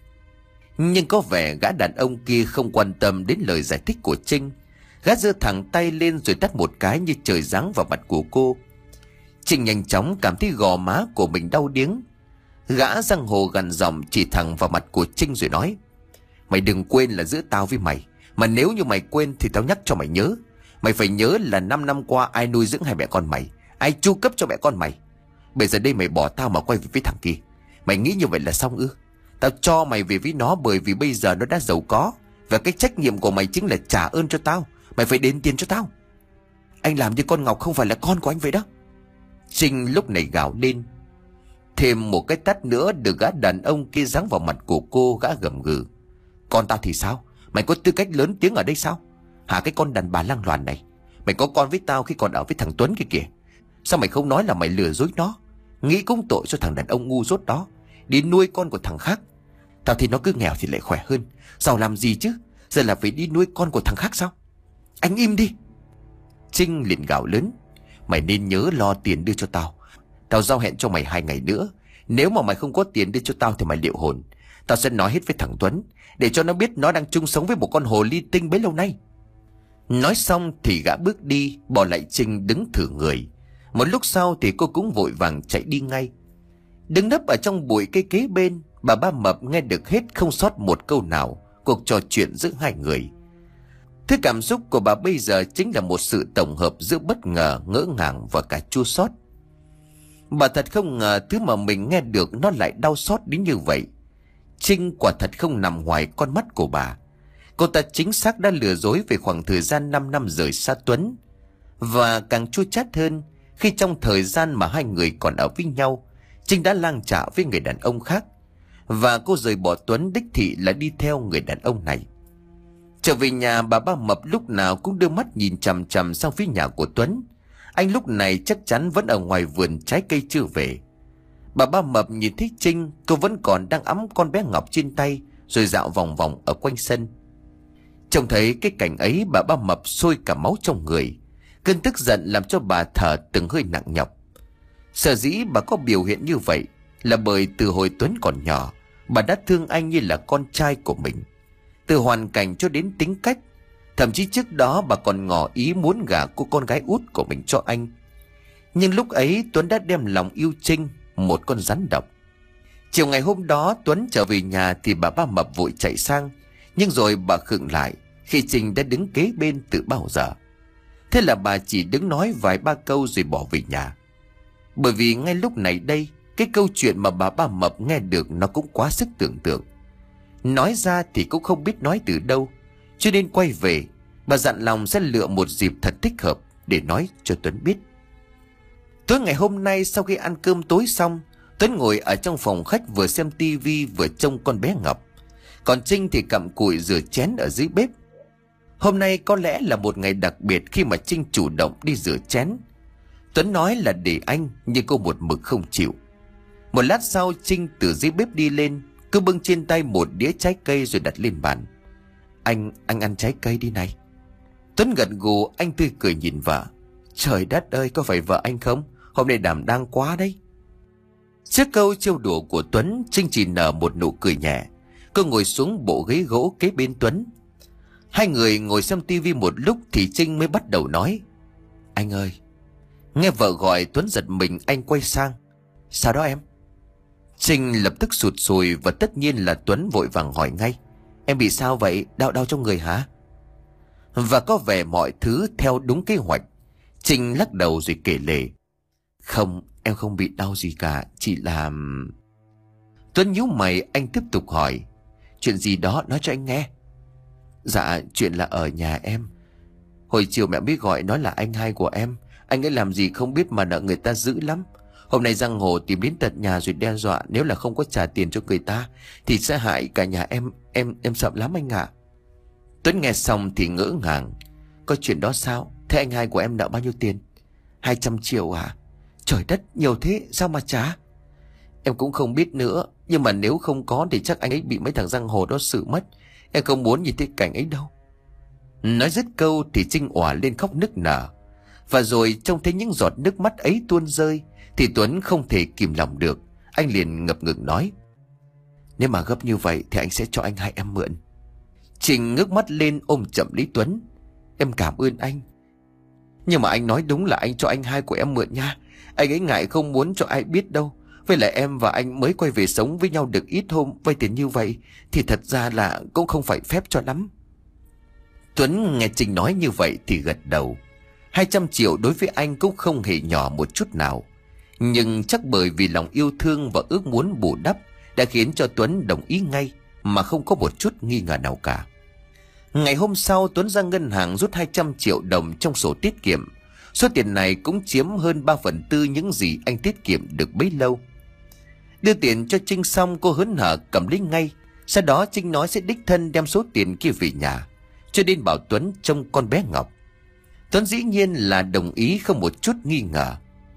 [SPEAKER 1] Nhưng có vẻ gã đàn ông kia không quan tâm đến lời giải thích của Trinh. Gã giơ thẳng tay lên rồi tát một cái như trời giáng vào mặt của cô. Trinh nhanh chóng cảm thấy gò má của mình đau điếng. Gã giang hồ gằn giọng chỉ thẳng vào mặt của Trinh rồi nói: mày đừng quên là giữa tao với mày. Mà nếu như mày quên thì tao nhắc cho mày nhớ. Mày phải nhớ là năm năm qua ai nuôi dưỡng hai mẹ con mày, ai chu cấp cho mẹ con mày. Bây giờ đây mày bỏ tao mà quay về với thằng kia, mày nghĩ như vậy là xong ư? Tao cho mày về với nó bởi vì bây giờ nó đã giàu có, và cái trách nhiệm của mày chính là trả ơn cho tao. Mày phải đền tiền cho tao. Anh làm như con Ngọc không phải là con của anh vậy đó. Trinh lúc này gào lên. Thêm một cái tát nữa được gã đàn ông kia giáng vào mặt của cô. Gã gầm gừ: con tao thì sao? Mày có tư cách lớn tiếng ở đây sao? Hả, cái con đàn bà lang loàn này. Mày có con với tao khi còn ở với thằng Tuấn kia kìa. Sao mày không nói là mày lừa dối nó? Nghĩ cũng tội cho thằng đàn ông ngu dốt đó, đi nuôi con của thằng khác. Tao thì nó cứ nghèo thì lại khỏe hơn, giàu làm gì chứ? Giờ là phải đi nuôi con của thằng khác sao? Anh im đi. Trinh liền gào lớn: mày nên nhớ lo tiền đưa cho tao. Tao giao hẹn cho mày hai ngày nữa. Nếu mà mày không có tiền đưa cho tao thì mày liệu hồn. Tao sẽ nói hết với thằng Tuấn, để cho nó biết nó đang chung sống với một con hồ ly tinh bấy lâu nay. Nói xong thì gã bước đi, bỏ lại Trinh đứng thử người. Một lúc sau thì cô cũng vội vàng chạy đi ngay. Đứng nấp ở trong bụi cây kế bên, bà Ba Mập nghe được hết không sót một câu nào cuộc trò chuyện giữa hai người. Thứ cảm xúc của bà bây giờ chính là một sự tổng hợp giữa bất ngờ, ngỡ ngàng và cả chua xót. Bà thật không ngờ thứ mà mình nghe được nó lại đau xót đến như vậy. Trinh quả thật không nằm ngoài con mắt của bà. Cô ta chính xác đã lừa dối về khoảng thời gian năm năm rời xa Tuấn. Và càng chua chát hơn khi trong thời gian mà hai người còn ở với nhau, Trinh đã lang trạ với người đàn ông khác. Và cô rời bỏ Tuấn đích thị là đi theo người đàn ông này. Trở về nhà, bà Ba Mập lúc nào cũng đưa mắt nhìn chằm chằm sang phía nhà của Tuấn. Anh lúc này chắc chắn vẫn ở ngoài vườn trái cây chưa về. Bà Ba Mập nhìn thấy Trinh, cô vẫn còn đang ẵm con bé Ngọc trên tay, rồi dạo vòng vòng ở quanh sân. Trông thấy cái cảnh ấy, bà Ba Mập sôi cả máu trong người. Cơn tức giận làm cho bà thở từng hơi nặng nhọc. Sở dĩ bà có biểu hiện như vậy là bởi từ hồi Tuấn còn nhỏ, bà đã thương anh như là con trai của mình. Từ hoàn cảnh cho đến tính cách, Thậm chí trước đó bà còn ngỏ ý muốn gả cô con gái út của mình cho anh. Nhưng lúc ấy Tuấn đã đem lòng yêu Trinh, một con rắn độc. Chiều ngày hôm đó Tuấn trở về nhà thì bà Ba Mập vội chạy sang. Nhưng rồi bà khựng lại khi Trinh đã đứng kế bên từ bao giờ. Thế là bà chỉ đứng nói vài ba câu rồi bỏ về nhà. Bởi vì ngay lúc này đây, cái câu chuyện mà bà Ba Mập nghe được nó cũng quá sức tưởng tượng. Nói ra thì cũng không biết nói từ đâu, cho nên quay về, bà dặn lòng sẽ lựa một dịp thật thích hợp để nói cho Tuấn biết. Tối ngày hôm nay sau khi ăn cơm tối xong, Tuấn ngồi ở trong phòng khách vừa xem tivi vừa trông con bé Ngọc. Còn Trinh thì cặm cụi rửa chén ở dưới bếp. Hôm nay có lẽ là một ngày đặc biệt khi mà Trinh chủ động đi rửa chén. Tuấn nói là để anh, nhưng cô một mực không chịu. Một lát sau Trinh từ dưới bếp đi lên, cứ bưng trên tay một đĩa trái cây rồi đặt lên bàn. Anh, anh ăn trái cây đi này. Tuấn gật gù, anh tươi cười nhìn vợ. Trời đất ơi, có phải vợ anh không? Hôm nay đảm đang quá đấy. Trước câu trêu đùa của Tuấn, Trinh chỉ nở một nụ cười nhẹ. Cô ngồi xuống bộ ghế gỗ kế bên Tuấn. Hai người ngồi xem tivi một lúc thì Trinh mới bắt đầu nói. Anh ơi. Nghe vợ gọi Tuấn giật mình, anh quay sang. Sao đó em? Trinh lập tức sụt sùi và tất nhiên là Tuấn vội vàng hỏi ngay. Em bị sao vậy? Đau đau trong người hả? Và có vẻ mọi thứ theo đúng kế hoạch. Trinh lắc đầu rồi kể lể. Không, em không bị đau gì cả, chỉ là... Tuấn nhíu mày, anh tiếp tục hỏi. Chuyện gì đó, nói cho anh nghe. Dạ, chuyện là ở nhà em. Hồi chiều mẹ mới gọi nói là anh hai của em. Anh ấy làm gì không biết mà nợ người ta dữ lắm. Hôm nay giang hồ tìm đến tận nhà rồi đe dọa nếu là không có trả tiền cho người ta thì sẽ hại cả nhà em. Em em sợ lắm anh ạ. Tuấn nghe xong thì ngỡ ngàng. Có chuyện đó sao? Thế anh hai của em nợ bao nhiêu tiền? Hai trăm triệu à? Trời đất, nhiều thế sao mà trả? Em cũng không biết nữa. Nhưng mà nếu không có thì chắc anh ấy bị mấy thằng giang hồ đó xử mất. Em không muốn nhìn thấy cảnh ấy đâu. Nói dứt câu thì Trinh òa lên khóc nức nở. Và rồi trông thấy những giọt nước mắt ấy tuôn rơi thì Tuấn không thể kìm lòng được. Anh liền ngập ngừng nói. Nếu mà gấp như vậy thì anh sẽ cho anh hai em mượn. Trinh ngước mắt lên ôm chậm lấy Tuấn. Em cảm ơn anh. Nhưng mà anh nói đúng là anh cho anh hai của em mượn nha. Anh ấy ngại không muốn cho ai biết đâu. Với lại em và anh mới quay về sống với nhau được ít hôm, vay tiền như vậy thì thật ra là cũng không phải phép cho lắm. Tuấn nghe Trinh nói như vậy thì gật đầu. Hai trăm triệu đối với anh cũng không hề nhỏ một chút nào. Nhưng chắc bởi vì lòng yêu thương và ước muốn bù đắp đã khiến cho Tuấn đồng ý ngay mà không có một chút nghi ngờ nào cả. Ngày hôm sau Tuấn ra ngân hàng rút hai trăm triệu đồng trong sổ tiết kiệm. Số tiền này cũng chiếm hơn ba phần tư những gì anh tiết kiệm được bấy lâu. Đưa tiền cho Trinh xong cô hớn hở cầm lấy ngay. Sau đó Trinh nói sẽ đích thân đem số tiền kia về nhà, cho nên bảo Tuấn trông con bé Ngọc. Tuấn dĩ nhiên là đồng ý không một chút nghi ngờ.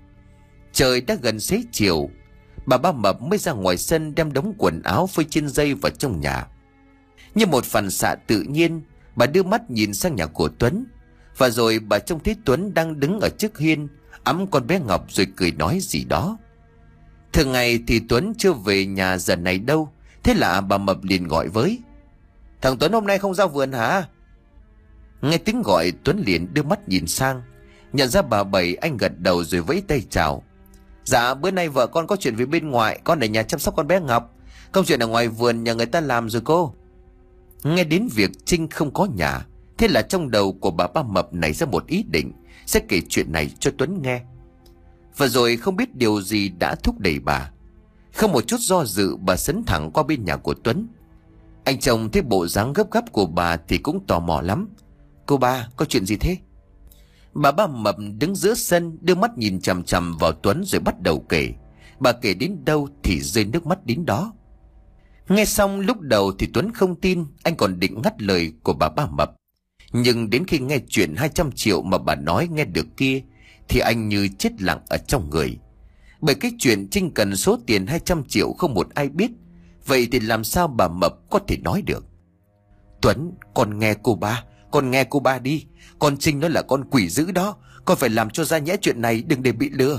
[SPEAKER 1] Trời đã gần xế chiều, bà Ba Mập mới ra ngoài sân đem đống quần áo phơi trên dây vào trong nhà. Như một phản xạ tự nhiên, bà đưa mắt nhìn sang nhà của Tuấn. Và rồi bà trông thấy Tuấn đang đứng ở trước hiên ẵm con bé Ngọc rồi cười nói gì đó. Thường ngày thì Tuấn chưa về nhà giờ này đâu. Thế là bà Mập liền gọi với. Thằng Tuấn hôm nay không ra vườn hả? Nghe tiếng gọi Tuấn liền đưa mắt nhìn sang. Nhận ra bà Bảy, anh gật đầu rồi vẫy tay chào. Dạ bữa nay vợ con có chuyện với bên ngoài, con ở nhà chăm sóc con bé Ngọc. Công chuyện ở ngoài vườn nhà người ta làm rồi cô. Nghe đến việc Trinh không có nhà, thế là trong đầu của bà Ba Mập nảy ra một ý định sẽ kể chuyện này cho Tuấn nghe. Và rồi không biết điều gì đã thúc đẩy bà. Không một chút do dự, bà sấn thẳng qua bên nhà của Tuấn. Anh chồng thấy bộ dáng gấp gáp của bà thì cũng tò mò lắm. Cô ba, có chuyện gì thế? Bà Ba Mập đứng giữa sân, đưa mắt nhìn chằm chằm vào Tuấn rồi bắt đầu kể. Bà kể đến đâu thì rơi nước mắt đến đó. Nghe xong lúc đầu thì Tuấn không tin, anh còn định ngắt lời của bà Ba Mập. Nhưng đến khi nghe chuyện hai trăm triệu mà bà nói nghe được kia thì anh như chết lặng ở trong người. Bởi cái chuyện Trinh cần số tiền hai trăm triệu không một ai biết. Vậy thì làm sao bà Mập có thể nói được? Tuấn, con nghe cô ba, con nghe cô ba đi. Con Trinh nó là con quỷ dữ đó, con phải làm cho ra nhẽ chuyện này, đừng để bị lừa.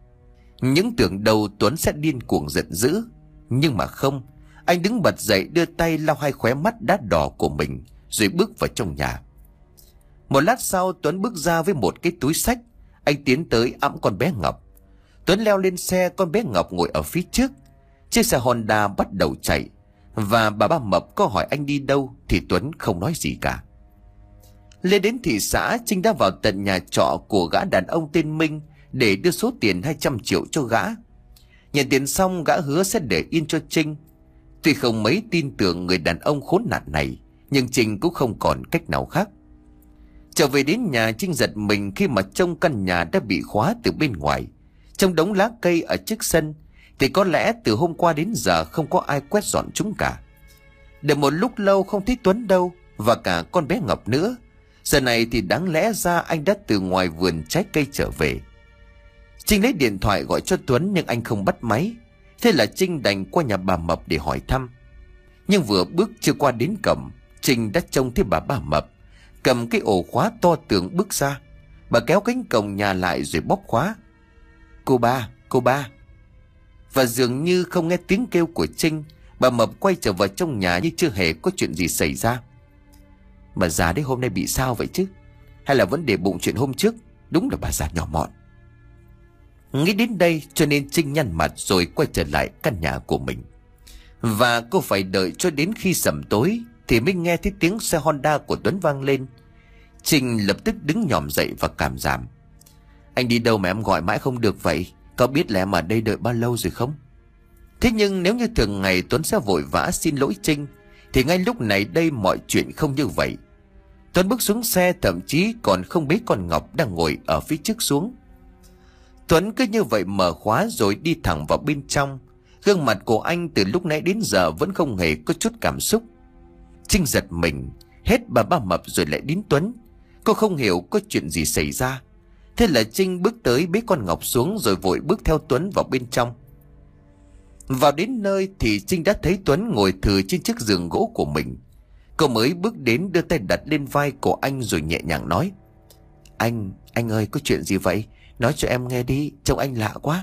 [SPEAKER 1] Những tưởng đầu Tuấn sẽ điên cuồng giận dữ, nhưng mà không. Anh đứng bật dậy, đưa tay lau hai khóe mắt đã đỏ của mình rồi bước vào trong nhà. Một lát sau Tuấn bước ra với một cái túi xách. Anh tiến tới ẵm con bé Ngọc. Tuấn leo lên xe, con bé Ngọc ngồi ở phía trước. Chiếc xe Honda bắt đầu chạy. Và bà Ba Mập có hỏi anh đi đâu thì Tuấn không nói gì cả. Lên đến thị xã, Trinh đã vào tận nhà trọ của gã đàn ông tên Minh để đưa số tiền hai trăm triệu cho gã. Nhận tiền xong, gã hứa sẽ để yên cho Trinh. Tuy không mấy tin tưởng người đàn ông khốn nạn này, nhưng Trinh cũng không còn cách nào khác. Trở về đến nhà, Trinh giật mình khi mà trông căn nhà đã bị khóa từ bên ngoài. Trong đống lá cây ở trước sân thì có lẽ từ hôm qua đến giờ không có ai quét dọn chúng cả. Đợi một lúc lâu không thấy Tuấn đâu, và cả con bé Ngọc nữa. Giờ này thì đáng lẽ ra anh đã từ ngoài vườn trái cây trở về. Trinh lấy điện thoại gọi cho Tuấn nhưng anh không bắt máy. Thế là Trinh đành qua nhà bà Mập để hỏi thăm. Nhưng vừa bước chưa qua đến cổng, Trinh đã trông thấy bà Ba Mập cầm cái ổ khóa to tường bước ra. Bà kéo cánh cổng nhà lại rồi bóp khóa. Cô ba, cô ba. Và dường như không nghe tiếng kêu của Trinh, bà Mập quay trở vào trong nhà như chưa hề có chuyện gì xảy ra. Bà già đấy hôm nay bị sao vậy chứ? Hay là vẫn để bụng chuyện hôm trước? Đúng là bà già nhỏ mọn. Nghĩ đến đây cho nên Trinh nhăn mặt rồi quay trở lại căn nhà của mình. Và cô phải đợi cho đến khi sẩm tối thì mới nghe thấy tiếng xe Honda của Tuấn vang lên. Trinh lập tức đứng nhòm dậy và cảm giảm. Anh đi đâu mà em gọi mãi không được vậy? Có biết là em ở đây đợi bao lâu rồi không? Thế nhưng nếu như thường ngày Tuấn sẽ vội vã xin lỗi Trinh, thì ngay lúc này đây mọi chuyện không như vậy. Tuấn bước xuống xe, thậm chí còn không bế con Ngọc đang ngồi ở phía trước xuống. Tuấn cứ như vậy mở khóa rồi đi thẳng vào bên trong. Gương mặt của anh từ lúc nãy đến giờ vẫn không hề có chút cảm xúc. Trinh giật mình, hết bà Ba Mập rồi lại đến Tuấn. Cô không hiểu có chuyện gì xảy ra. Thế là Trinh bước tới bế con Ngọc xuống rồi vội bước theo Tuấn vào bên trong. Vào đến nơi thì Trinh đã thấy Tuấn ngồi thừ trên chiếc giường gỗ của mình. Cô mới bước đến đưa tay đặt lên vai của anh rồi nhẹ nhàng nói. Anh, anh ơi, có chuyện gì vậy? Nói cho em nghe đi, trông anh lạ quá.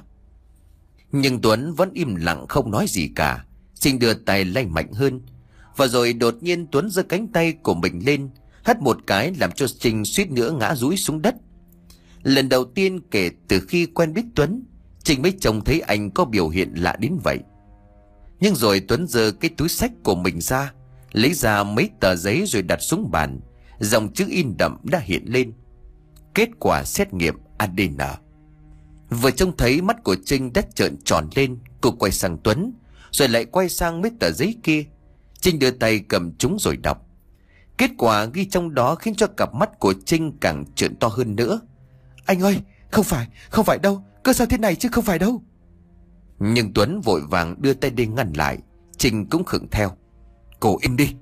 [SPEAKER 1] Nhưng Tuấn vẫn im lặng không nói gì cả. Trinh đưa tay lay mạnh hơn. Và rồi đột nhiên Tuấn giơ cánh tay của mình lên, hất một cái làm cho Trinh suýt nữa ngã dúi xuống đất. Lần đầu tiên kể từ khi quen biết Tuấn, Trinh mới trông thấy anh có biểu hiện lạ đến vậy. Nhưng rồi Tuấn giơ cái túi xách của mình ra, lấy ra mấy tờ giấy rồi đặt xuống bàn. Dòng chữ in đậm đã hiện lên: kết quả xét nghiệm a đê en. Vừa trông thấy mắt của Trinh đã trợn tròn lên, cô quay sang Tuấn, rồi lại quay sang mấy tờ giấy kia. Trinh đưa tay cầm chúng rồi đọc. Kết quả ghi trong đó khiến cho cặp mắt của Trinh càng trợn to hơn nữa. Anh ơi, không phải, không phải đâu, cơ sao thế này chứ không phải đâu. Nhưng Tuấn vội vàng đưa tay đi ngăn lại. Trinh cũng khựng theo. Cô im đi.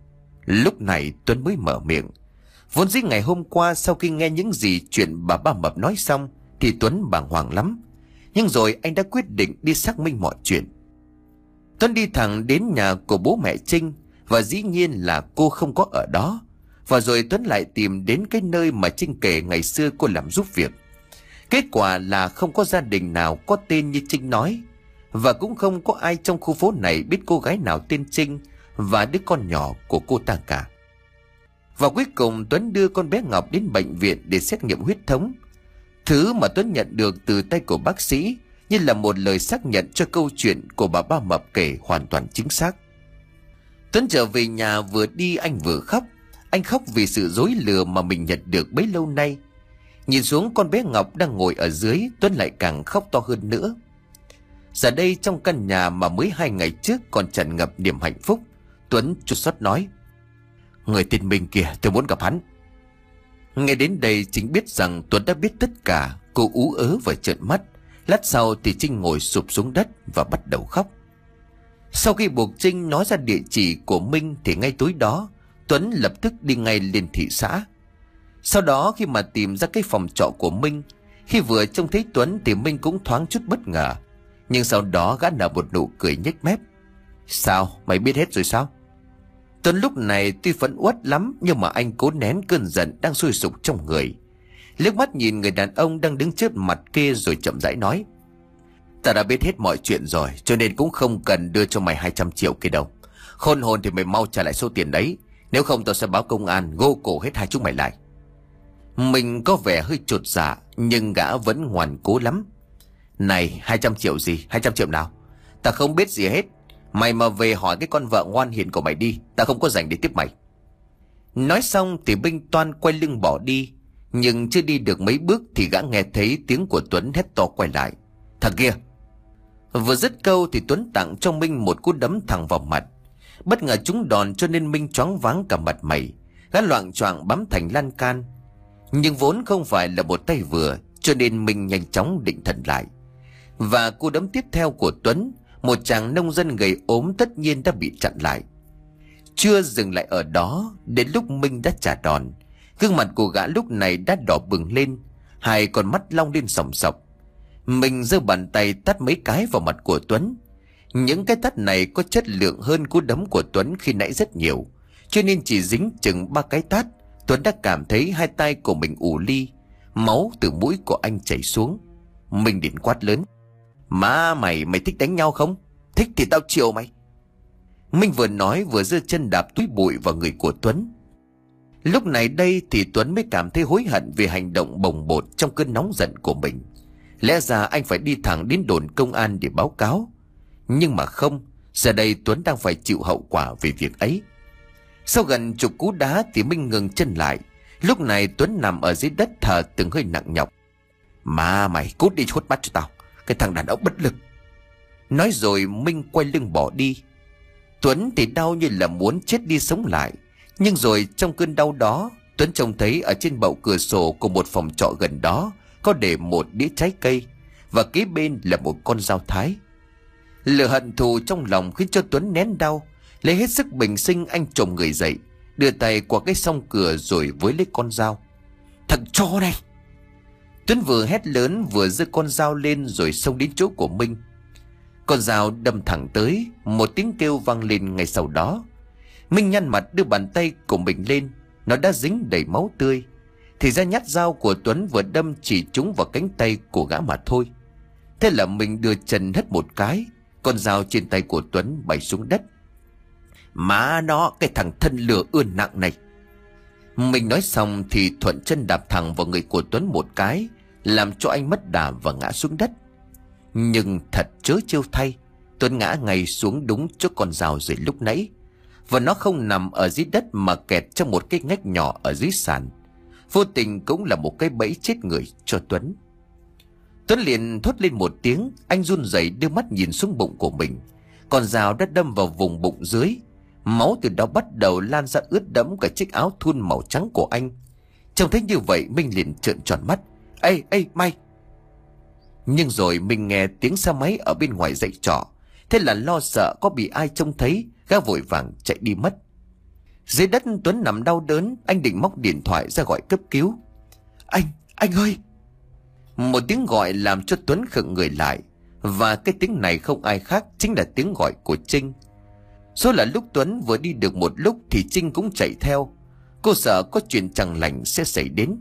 [SPEAKER 1] Lúc này Tuấn mới mở miệng. Vốn dĩ ngày hôm qua sau khi nghe những gì chuyện bà Ba Mập nói xong thì Tuấn bàng hoàng lắm. Nhưng rồi anh đã quyết định đi xác minh mọi chuyện. Tuấn đi thẳng đến nhà của bố mẹ Trinh, và dĩ nhiên là cô không có ở đó. Và rồi Tuấn lại tìm đến cái nơi mà Trinh kể ngày xưa cô làm giúp việc. Kết quả là không có gia đình nào có tên như Trinh nói, và cũng không có ai trong khu phố này biết cô gái nào tên Trinh và đứa con nhỏ của cô ta cả. Và cuối cùng Tuấn đưa con bé Ngọc đến bệnh viện để xét nghiệm huyết thống. Thứ mà Tuấn nhận được từ tay của bác sĩ như là một lời xác nhận cho câu chuyện của bà Ba Mập kể hoàn toàn chính xác. Tuấn trở về nhà, vừa đi anh vừa khóc. Anh khóc vì sự dối lừa mà mình nhận được bấy lâu nay. Nhìn xuống con bé Ngọc đang ngồi ở dưới, Tuấn lại càng khóc to hơn nữa. Giờ đây trong căn nhà mà mới hai ngày trước còn tràn ngập niềm hạnh phúc, Tuấn chua xót nói: người tên Minh kìa, tôi muốn gặp hắn. Nghe đến đây Trinh biết rằng Tuấn đã biết tất cả. Cô ú ớ và trợn mắt. Lát sau thì Trinh ngồi sụp xuống đất và bắt đầu khóc. Sau khi buộc Trinh nói ra địa chỉ của Minh thì ngay tối đó Tuấn lập tức đi ngay lên thị xã. Sau đó khi mà tìm ra cái phòng trọ của Minh, khi vừa trông thấy Tuấn thì Minh cũng thoáng chút bất ngờ. Nhưng sau đó gã nở một nụ cười nhếch mép. Sao, mày biết hết rồi sao? Tuấn lúc này tuy phẫn uất lắm, nhưng mà anh cố nén cơn giận đang sôi sục trong người. Liếc mắt nhìn người đàn ông đang đứng trước mặt kia rồi chậm rãi nói: ta đã biết hết mọi chuyện rồi, cho nên cũng không cần đưa cho mày hai trăm triệu kia đâu. Khôn hồn thì mày mau trả lại số tiền đấy, nếu không tao sẽ báo công an gô cổ hết hai chúng mày lại. Mình có vẻ hơi chột dạ, nhưng gã vẫn ngoan cố lắm. Này, hai trăm triệu gì? Hai trăm triệu nào? Ta không biết gì hết. Mày mà về hỏi cái con vợ ngoan hiền của mày đi, ta không có rảnh để tiếp mày. Nói xong thì Minh toan quay lưng bỏ đi. Nhưng chưa đi được mấy bước thì gã nghe thấy tiếng của Tuấn hét to quay lại. Thằng kia! Vừa dứt câu thì Tuấn tặng cho Minh một cú đấm thẳng vào mặt. Bất ngờ trúng đòn cho nên Minh choáng váng cả mặt mày. Gã loạng choạng bám thành lan can. Nhưng vốn không phải là một tay vừa, cho nên Minh nhanh chóng định thần lại. Và cú đấm tiếp theo của Tuấn, một chàng nông dân gầy ốm tất nhiên đã bị chặn lại. Chưa dừng lại ở đó, đến lúc Minh đã trả đòn, gương mặt của gã lúc này đã đỏ bừng lên, hai con mắt long lên sòng sọc. Mình giơ bàn tay tát mấy cái vào mặt của Tuấn. Những cái tát này có chất lượng hơn cú đấm của Tuấn khi nãy rất nhiều, cho nên chỉ dính chừng ba cái tát, Tuấn đã cảm thấy hai tay của mình ù li, máu từ mũi của anh chảy xuống. Mình định quát lớn. Má mày, mày thích đánh nhau không? Thích thì tao chiều mày. Minh vừa nói vừa giơ chân đạp túi bụi vào người của Tuấn. Lúc này đây thì Tuấn mới cảm thấy hối hận về hành động bồng bột trong cơn nóng giận của mình. Lẽ ra anh phải đi thẳng đến đồn công an để báo cáo. Nhưng mà không, giờ đây Tuấn đang phải chịu hậu quả về việc ấy. Sau gần chục cú đá thì Minh ngừng chân lại. Lúc này Tuấn nằm ở dưới đất thở từng hơi nặng nhọc. Mà mày cút đi khuất mắt cho tao, cái thằng đàn ông bất lực. Nói rồi Minh quay lưng bỏ đi. Tuấn thì đau như là muốn chết đi sống lại. Nhưng rồi trong cơn đau đó, Tuấn trông thấy ở trên bậu cửa sổ của một phòng trọ gần đó có để một đĩa trái cây, và kế bên là một con dao thái. Lửa hận thù trong lòng khiến cho Tuấn nén đau. Lấy hết sức bình sinh, anh chồm người dậy, đưa tay qua cái song cửa rồi với lấy con dao. Thằng chó này! Tuấn vừa hét lớn vừa giơ con dao lên rồi xông đến chỗ của Minh. Con dao đâm thẳng tới, một tiếng kêu vang lên ngay sau đó. Minh nhăn mặt đưa bàn tay của mình lên, nó đã dính đầy máu tươi. Thì ra nhát dao của Tuấn vừa đâm chỉ trúng vào cánh tay của gã mà thôi. Thế là mình đưa chân hất một cái, con dao trên tay của Tuấn bay xuống đất. Má nó, cái thằng thân lửa ươn nặng này! Mình nói xong thì thuận chân đạp thẳng vào người của Tuấn một cái, làm cho anh mất đà và ngã xuống đất. Nhưng thật trớ trêu thay, Tuấn ngã ngay xuống đúng chỗ con dao rồi lúc nãy. Và nó không nằm ở dưới đất mà kẹt trong một cái ngách nhỏ ở dưới sàn. Vô tình cũng là một cái bẫy chết người cho Tuấn. Tuấn liền thốt lên một tiếng, anh run rẩy đưa mắt nhìn xuống bụng của mình. Con dao đã đâm vào vùng bụng dưới. Máu từ đó bắt đầu lan ra ướt đẫm cả chiếc áo thun màu trắng của anh. Trông thấy như vậy, Minh liền trợn tròn mắt. Ê, ê, mày! Nhưng rồi mình nghe tiếng xe máy ở bên ngoài dãy trọ. Thế là lo sợ có bị ai trông thấy, gã vội vàng chạy đi mất. Dưới đất Tuấn nằm đau đớn, anh định móc điện thoại ra gọi cấp cứu. Anh, anh ơi! Một tiếng gọi làm cho Tuấn khựng người lại. Và cái tiếng này không ai khác chính là tiếng gọi của Trinh. Số là lúc Tuấn vừa đi được một lúc thì Trinh cũng chạy theo. Cô sợ có chuyện chẳng lành sẽ xảy đến.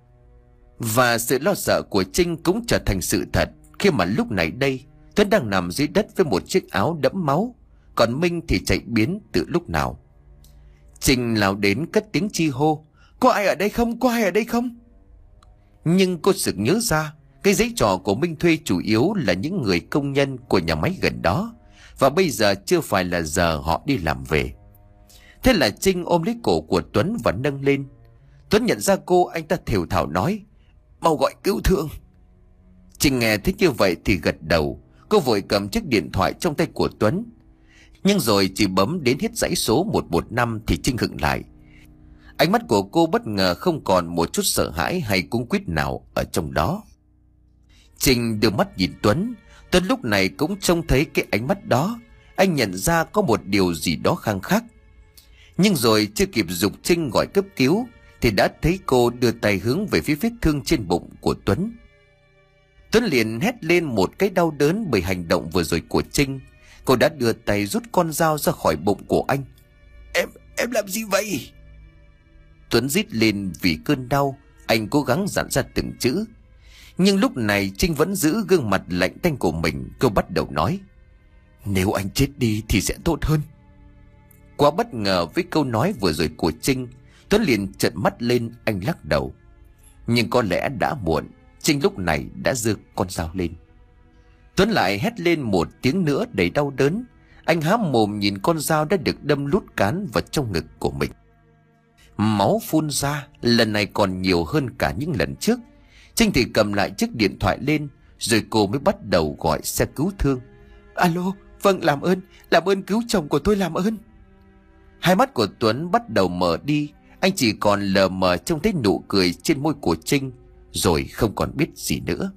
[SPEAKER 1] Và sự lo sợ của Trinh cũng trở thành sự thật khi mà lúc này đây Tuấn đang nằm dưới đất với một chiếc áo đẫm máu, còn Minh thì chạy biến từ lúc nào. Trinh lao đến cất tiếng chi hô. Có ai ở đây không? Có ai ở đây không? Nhưng cô sực nhớ ra cái giấy trọ của Minh thuê chủ yếu là những người công nhân của nhà máy gần đó, và bây giờ chưa phải là giờ họ đi làm về. Thế là Trinh ôm lấy cổ của Tuấn và nâng lên. Tuấn nhận ra cô, anh ta thều thào nói. Mau gọi cứu thương. Trinh nghe thấy như vậy thì gật đầu. Cô vội cầm chiếc điện thoại trong tay của Tuấn. Nhưng rồi chỉ bấm đến hết dãy số một một năm thì Trinh khựng lại. Ánh mắt của cô bất ngờ không còn một chút sợ hãi hay cuống quýt nào ở trong đó. Trinh đưa mắt nhìn Tuấn. Tuấn lúc này cũng trông thấy cái ánh mắt đó. Anh nhận ra có một điều gì đó khăng khắc. Nhưng rồi chưa kịp giục Trinh gọi cấp cứu thì đã thấy cô đưa tay hướng về phía vết thương trên bụng của Tuấn. Tuấn liền hét lên một cái đau đớn bởi hành động vừa rồi của Trinh. Cô đã đưa tay rút con dao ra khỏi bụng của anh. Em, em làm gì vậy? Tuấn rít lên vì cơn đau. Anh cố gắng dặn ra từng chữ. Nhưng lúc này Trinh vẫn giữ gương mặt lạnh tanh của mình. Cô bắt đầu nói. Nếu anh chết đi thì sẽ tốt hơn. Quá bất ngờ với câu nói vừa rồi của Trinh, Tuấn liền trợn mắt lên, anh lắc đầu. Nhưng có lẽ đã muộn. Trinh lúc này đã giơ con dao lên. Tuấn lại hét lên một tiếng nữa đầy đau đớn. Anh há mồm nhìn con dao đã được đâm lút cán vào trong ngực của mình. Máu phun ra, lần này còn nhiều hơn cả những lần trước. Trinh thì cầm lại chiếc điện thoại lên, rồi cô mới bắt đầu gọi xe cứu thương. Alo, vâng, làm ơn, làm ơn cứu chồng của tôi, làm ơn. Hai mắt của Tuấn bắt đầu mở đi. Anh chỉ còn lờ mờ trông thấy nụ cười trên môi của Trinh, rồi không còn biết gì nữa.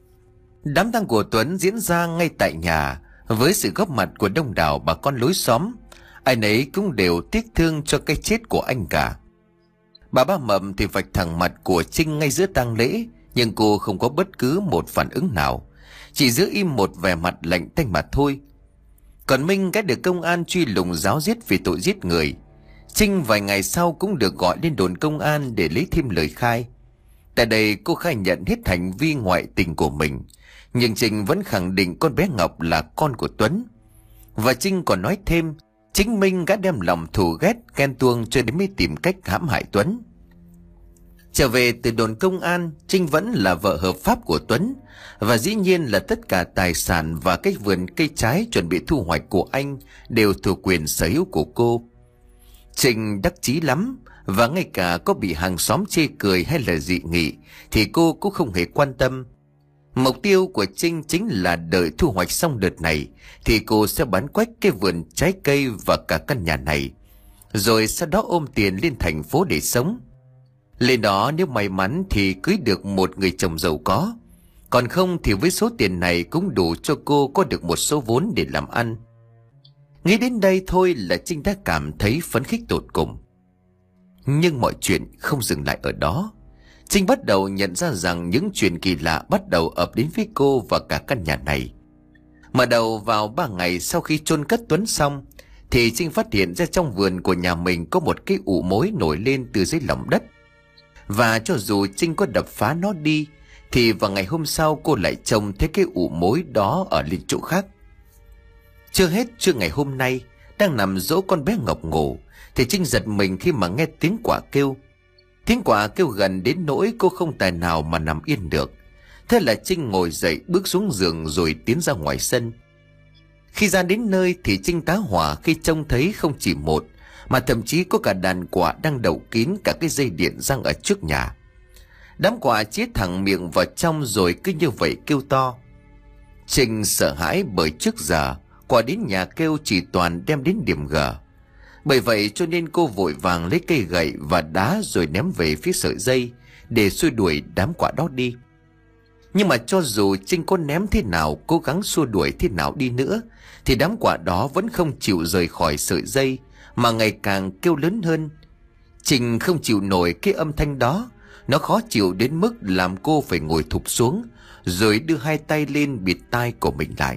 [SPEAKER 1] Đám tang của Tuấn diễn ra ngay tại nhà, với sự góp mặt của đông đảo bà con lối xóm. Ai nấy cũng đều tiếc thương cho cái chết của anh cả. Bà Ba Mậm thì vạch thẳng mặt của Trinh ngay giữa tang lễ, nhưng cô không có bất cứ một phản ứng nào, chỉ giữ im một vẻ mặt lạnh tanh mà thôi. Còn Minh đã được công an truy lùng giáo giết vì tội giết người. Trinh vài ngày sau cũng được gọi lên đồn công an để lấy thêm lời khai. Tại đây cô khai nhận hết hành vi ngoại tình của mình, nhưng Trinh vẫn khẳng định con bé Ngọc là con của Tuấn. Và Trinh còn nói thêm chính Minh đã đem lòng thù ghét ghen tuông cho đến mới tìm cách hãm hại Tuấn. Trở về từ đồn công an, Trinh vẫn là vợ hợp pháp của Tuấn, và dĩ nhiên là tất cả tài sản và cái vườn cây trái chuẩn bị thu hoạch của anh đều thuộc quyền sở hữu của cô. Trinh đắc chí lắm, và ngay cả có bị hàng xóm chê cười hay là dị nghị thì cô cũng không hề quan tâm. Mục tiêu của Trinh chính là đợi thu hoạch xong đợt này thì cô sẽ bán quách cái vườn trái cây và cả căn nhà này, rồi sau đó ôm tiền lên thành phố để sống. Lên đó nếu may mắn thì cưới được một người chồng giàu có, còn không thì với số tiền này cũng đủ cho cô có được một số vốn để làm ăn. Nghĩ đến đây thôi là Trinh đã cảm thấy phấn khích tột cùng. Nhưng mọi chuyện không dừng lại ở đó. Trinh bắt đầu nhận ra rằng những chuyện kỳ lạ bắt đầu ập đến với cô và cả căn nhà này. Mở đầu vào ba ngày sau khi chôn cất Tuấn xong, thì Trinh phát hiện ra trong vườn của nhà mình có một cái ụ mối nổi lên từ dưới lòng đất. Và cho dù Trinh có đập phá nó đi, thì vào ngày hôm sau cô lại trông thấy cái ụ mối đó ở lên chỗ khác. Chưa hết, trưa ngày hôm nay, đang nằm dỗ con bé Ngọc ngủ, thì Trinh giật mình khi mà nghe tiếng quạ kêu. Tiếng quạ kêu gần đến nỗi cô không tài nào mà nằm yên được. Thế là Trinh ngồi dậy, bước xuống giường rồi tiến ra ngoài sân. Khi ra đến nơi thì Trinh tá hỏa khi trông thấy không chỉ một, mà thậm chí có cả đàn quạ đang đậu kín cả cái dây điện răng ở trước nhà. Đám quạ chĩa thẳng miệng vào trong rồi cứ như vậy kêu to. Trinh sợ hãi bởi trước giờ quạ đến nhà kêu chỉ toàn đem đến điểm gở. Bởi vậy cho nên cô vội vàng lấy cây gậy và đá rồi ném về phía sợi dây để xua đuổi đám quạ đó đi. Nhưng mà cho dù Trinh có ném thế nào, cố gắng xua đuổi thế nào đi nữa, thì đám quạ đó vẫn không chịu rời khỏi sợi dây mà ngày càng kêu lớn hơn. Trinh không chịu nổi cái âm thanh đó, nó khó chịu đến mức làm cô phải ngồi thụp xuống rồi đưa hai tay lên bịt tai của mình lại.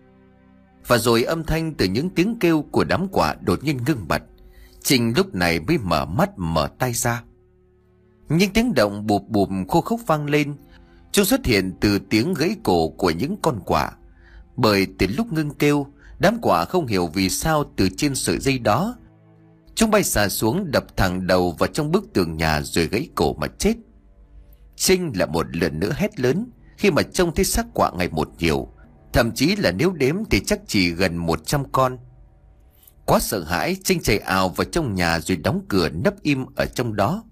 [SPEAKER 1] Và rồi âm thanh từ những tiếng kêu của đám quạ đột nhiên ngưng bặt. Trinh lúc này mới mở mắt mở tay ra. Những tiếng động bụp bụp khô khốc vang lên. Chúng xuất hiện từ tiếng gãy cổ của những con quạ. Bởi từ lúc ngưng kêu, đám quạ không hiểu vì sao từ trên sợi dây đó chúng bay xà xuống, đập thẳng đầu vào trong bức tường nhà rồi gãy cổ mà chết. Trinh là một lần nữa hét lớn khi mà trông thấy xác quạ ngày một nhiều. Thậm chí là nếu đếm thì chắc chỉ gần một trăm con. Quá sợ hãi, Trinh chạy ào vào trong nhà rồi đóng cửa nấp im ở trong đó.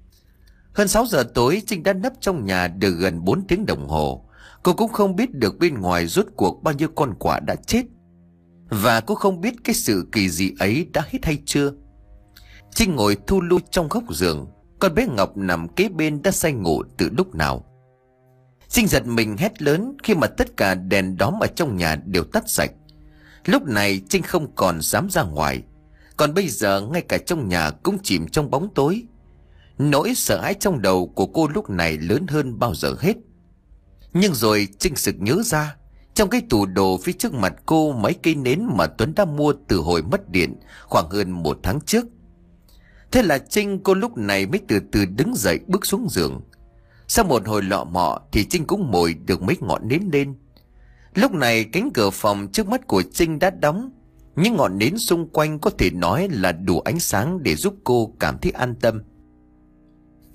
[SPEAKER 1] Hơn sáu giờ tối, Trinh đã nấp trong nhà được gần bốn tiếng đồng hồ. Cô cũng không biết được bên ngoài rốt cuộc bao nhiêu con quạ đã chết. Và cô không biết cái sự kỳ dị ấy đã hết hay chưa. Trinh ngồi thu lu trong góc giường. Con bé Ngọc nằm kế bên đã say ngủ từ lúc nào. Trinh giật mình hét lớn khi mà tất cả đèn đóm ở trong nhà đều tắt sạch. Lúc này Trinh không còn dám ra ngoài. Còn bây giờ ngay cả trong nhà cũng chìm trong bóng tối. Nỗi sợ hãi trong đầu của cô lúc này lớn hơn bao giờ hết. Nhưng rồi Trinh sực nhớ ra, trong cái tủ đồ phía trước mặt cô mấy cây nến mà Tuấn đã mua từ hồi mất điện khoảng hơn một tháng trước. Thế là Trinh cô lúc này mới từ từ đứng dậy bước xuống giường. Sau một hồi lọ mọ thì Trinh cũng mồi được mấy ngọn nến lên. Lúc này cánh cửa phòng trước mắt của Trinh đã đóng. Những ngọn nến xung quanh có thể nói là đủ ánh sáng để giúp cô cảm thấy an tâm.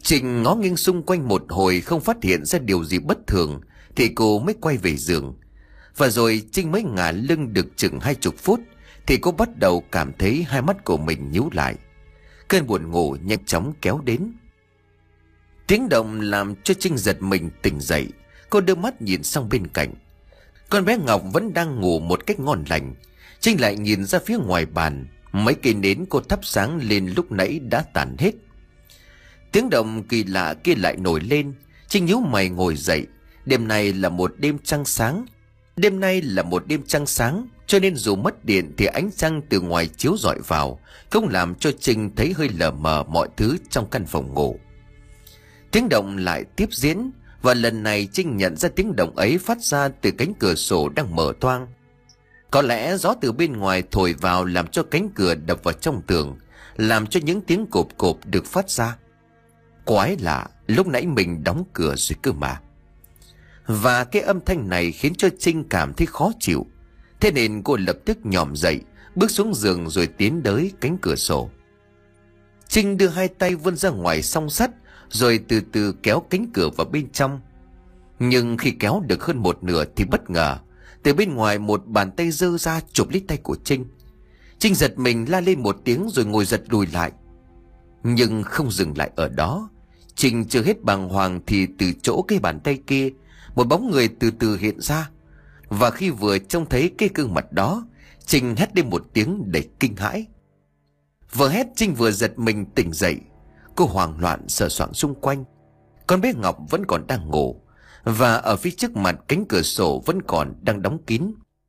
[SPEAKER 1] Trinh ngó nghiêng xung quanh một hồi không phát hiện ra điều gì bất thường thì cô mới quay về giường. Và rồi Trinh mới ngả lưng được chừng hai chục phút thì cô bắt đầu cảm thấy hai mắt của mình nhíu lại. Cơn buồn ngủ nhanh chóng kéo đến. Tiếng động làm cho Trinh giật mình tỉnh dậy. Cô đưa mắt nhìn sang bên cạnh. Con bé Ngọc vẫn đang ngủ một cách ngon lành. Trinh lại nhìn ra phía ngoài bàn. Mấy cây nến cô thắp sáng lên lúc nãy đã tàn hết. Tiếng động kỳ lạ kia lại nổi lên. Trinh nhíu mày ngồi dậy. Đêm nay là một đêm trăng sáng. Đêm nay là một đêm trăng sáng, cho nên dù mất điện thì ánh trăng từ ngoài chiếu rọi vào, không làm cho Trinh thấy hơi lờ mờ mọi thứ trong căn phòng ngủ. Tiếng động lại tiếp diễn, và lần này Trinh nhận ra tiếng động ấy phát ra từ cánh cửa sổ đang mở toang. Có lẽ gió từ bên ngoài thổi vào làm cho cánh cửa đập vào trong tường, làm cho những tiếng cộp cộp được phát ra. Quái lạ, lúc nãy mình đóng cửa rồi cơ mà. Và cái âm thanh này khiến cho Trinh cảm thấy khó chịu. Thế nên cô lập tức nhòm dậy, bước xuống giường rồi tiến tới cánh cửa sổ. Trinh đưa hai tay vươn ra ngoài song sắt, rồi từ từ kéo cánh cửa vào bên trong. Nhưng khi kéo được hơn một nửa thì bất ngờ, từ bên ngoài một bàn tay giơ ra chụp lấy tay của Trinh. Trinh giật mình la lên một tiếng rồi ngồi giật lùi lại. Nhưng không dừng lại ở đó. Trinh chưa hết bàng hoàng thì từ chỗ cái bàn tay kia, một bóng người từ từ hiện ra. Và khi vừa trông thấy cái gương mặt đó, Trinh hét lên một tiếng đầy kinh hãi. Vừa hét Trinh vừa giật mình tỉnh dậy. Cô hoảng loạn sờ soạng xung quanh. Con bé Ngọc vẫn còn đang ngủ, và ở phía trước mặt cánh cửa sổ vẫn còn đang đóng kín.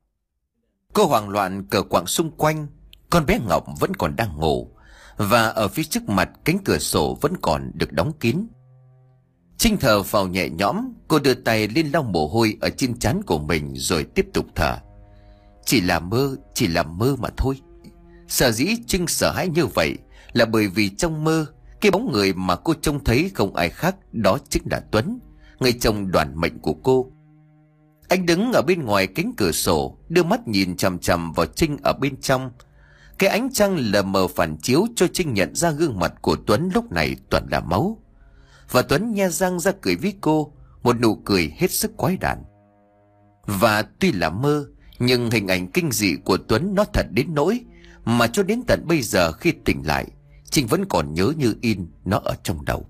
[SPEAKER 1] Cô hoảng loạn cờ quạng xung quanh. Con bé Ngọc vẫn còn đang ngủ, và ở phía trước mặt cánh cửa sổ vẫn còn được đóng kín. Trinh thở phào nhẹ nhõm. Cô đưa tay lên lau mồ hôi ở trên trán của mình rồi tiếp tục thở. Chỉ là mơ, chỉ là mơ mà thôi. Sở dĩ Trinh sợ hãi như vậy là bởi vì trong mơ, cái bóng người mà cô trông thấy không ai khác, đó chính là Tuấn, người chồng đoản mệnh của cô. Anh đứng ở bên ngoài cánh cửa sổ, đưa mắt nhìn chằm chằm vào Trinh ở bên trong. Cái ánh trăng lờ mờ phản chiếu cho Trinh nhận ra gương mặt của Tuấn lúc này toàn là máu. Và Tuấn nhe răng ra cười với cô, một nụ cười hết sức quái đản. Và tuy là mơ, nhưng hình ảnh kinh dị của Tuấn nó thật đến nỗi mà cho đến tận bây giờ khi tỉnh lại, Trinh vẫn còn nhớ như in nó ở trong đầu.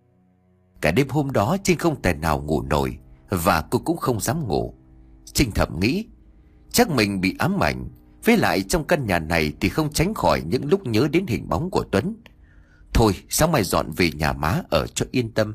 [SPEAKER 1] Cả đêm hôm đó Trinh không thể nào ngủ nổi, và cô cũng không dám ngủ. Trinh thầm nghĩ, chắc mình bị ám ảnh. Với lại trong căn nhà này thì không tránh khỏi những lúc nhớ đến hình bóng của Tuấn. Thôi sáng mai dọn về nhà má ở cho yên tâm.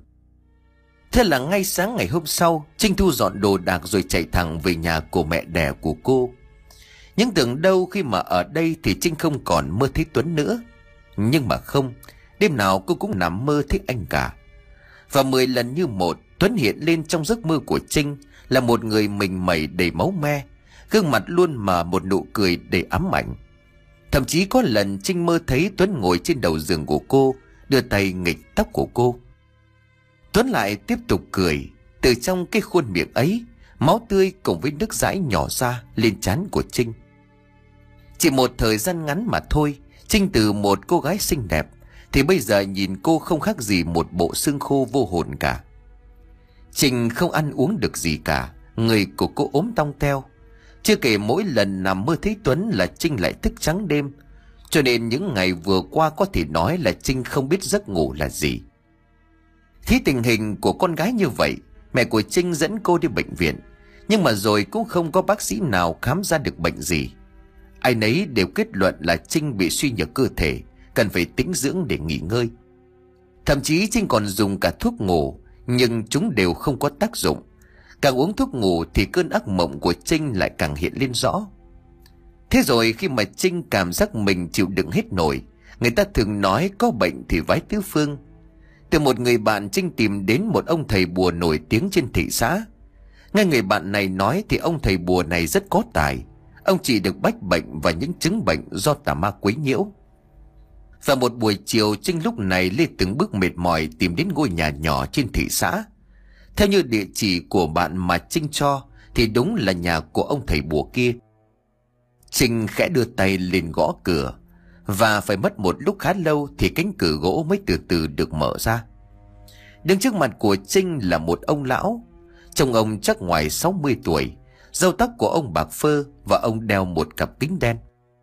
[SPEAKER 1] Thế là ngay sáng ngày hôm sau, Trinh thu dọn đồ đạc rồi chạy thẳng về nhà của mẹ đẻ của cô. Nhưng tưởng đâu khi mà ở đây thì Trinh không còn mơ thấy Tuấn nữa. Nhưng mà không, đêm nào cô cũng nằm mơ thấy anh cả. Và mười lần như một, Tuấn hiện lên trong giấc mơ của Trinh là một người mình mẩy đầy máu me, gương mặt luôn mà một nụ cười đầy ám ảnh. Thậm chí có lần Trinh mơ thấy Tuấn ngồi trên đầu giường của cô, đưa tay nghịch tóc của cô. Tuấn lại tiếp tục cười. Từ trong cái khuôn miệng ấy, máu tươi cùng với nước dãi nhỏ ra lên trán của Trinh. Chỉ một thời gian ngắn mà thôi, Trinh từ một cô gái xinh đẹp thì bây giờ nhìn cô không khác gì một bộ xương khô vô hồn cả. Trinh không ăn uống được gì cả, người của cô ốm tong teo. Chưa kể mỗi lần nằm mơ thấy Tuấn là Trinh lại thức trắng đêm. Cho nên những ngày vừa qua có thể nói là Trinh không biết giấc ngủ là gì. Thấy tình hình của con gái như vậy, mẹ của Trinh dẫn cô đi bệnh viện. Nhưng mà rồi cũng không có bác sĩ nào khám ra được bệnh gì. Ai nấy đều kết luận là Trinh bị suy nhược cơ thể, cần phải tĩnh dưỡng để nghỉ ngơi. Thậm chí Trinh còn dùng cả thuốc ngủ, nhưng chúng đều không có tác dụng. Càng uống thuốc ngủ thì cơn ác mộng của Trinh lại càng hiện lên rõ. Thế rồi khi mà Trinh cảm giác mình chịu đựng hết nổi, người ta thường nói có bệnh thì vái tứ phương. Từ một người bạn, Trinh tìm đến một ông thầy bùa nổi tiếng trên thị xã. Nghe người bạn này nói thì ông thầy bùa này rất có tài. Ông chỉ được bách bệnh và những chứng bệnh do tà ma quấy nhiễu. Và một buổi chiều, Trinh lúc này lê từng bước mệt mỏi tìm đến ngôi nhà nhỏ trên thị xã. Theo như địa chỉ của bạn mà Trinh cho thì đúng là nhà của ông thầy bùa kia. Trinh khẽ đưa tay lên gõ cửa, và phải mất một lúc khá lâu thì cánh cửa gỗ mới từ từ được mở ra. Đứng trước mặt của Trinh là một ông lão. Trông ông chắc ngoài sáu mươi tuổi, râu tóc của ông bạc phơ và ông đeo một cặp kính đen.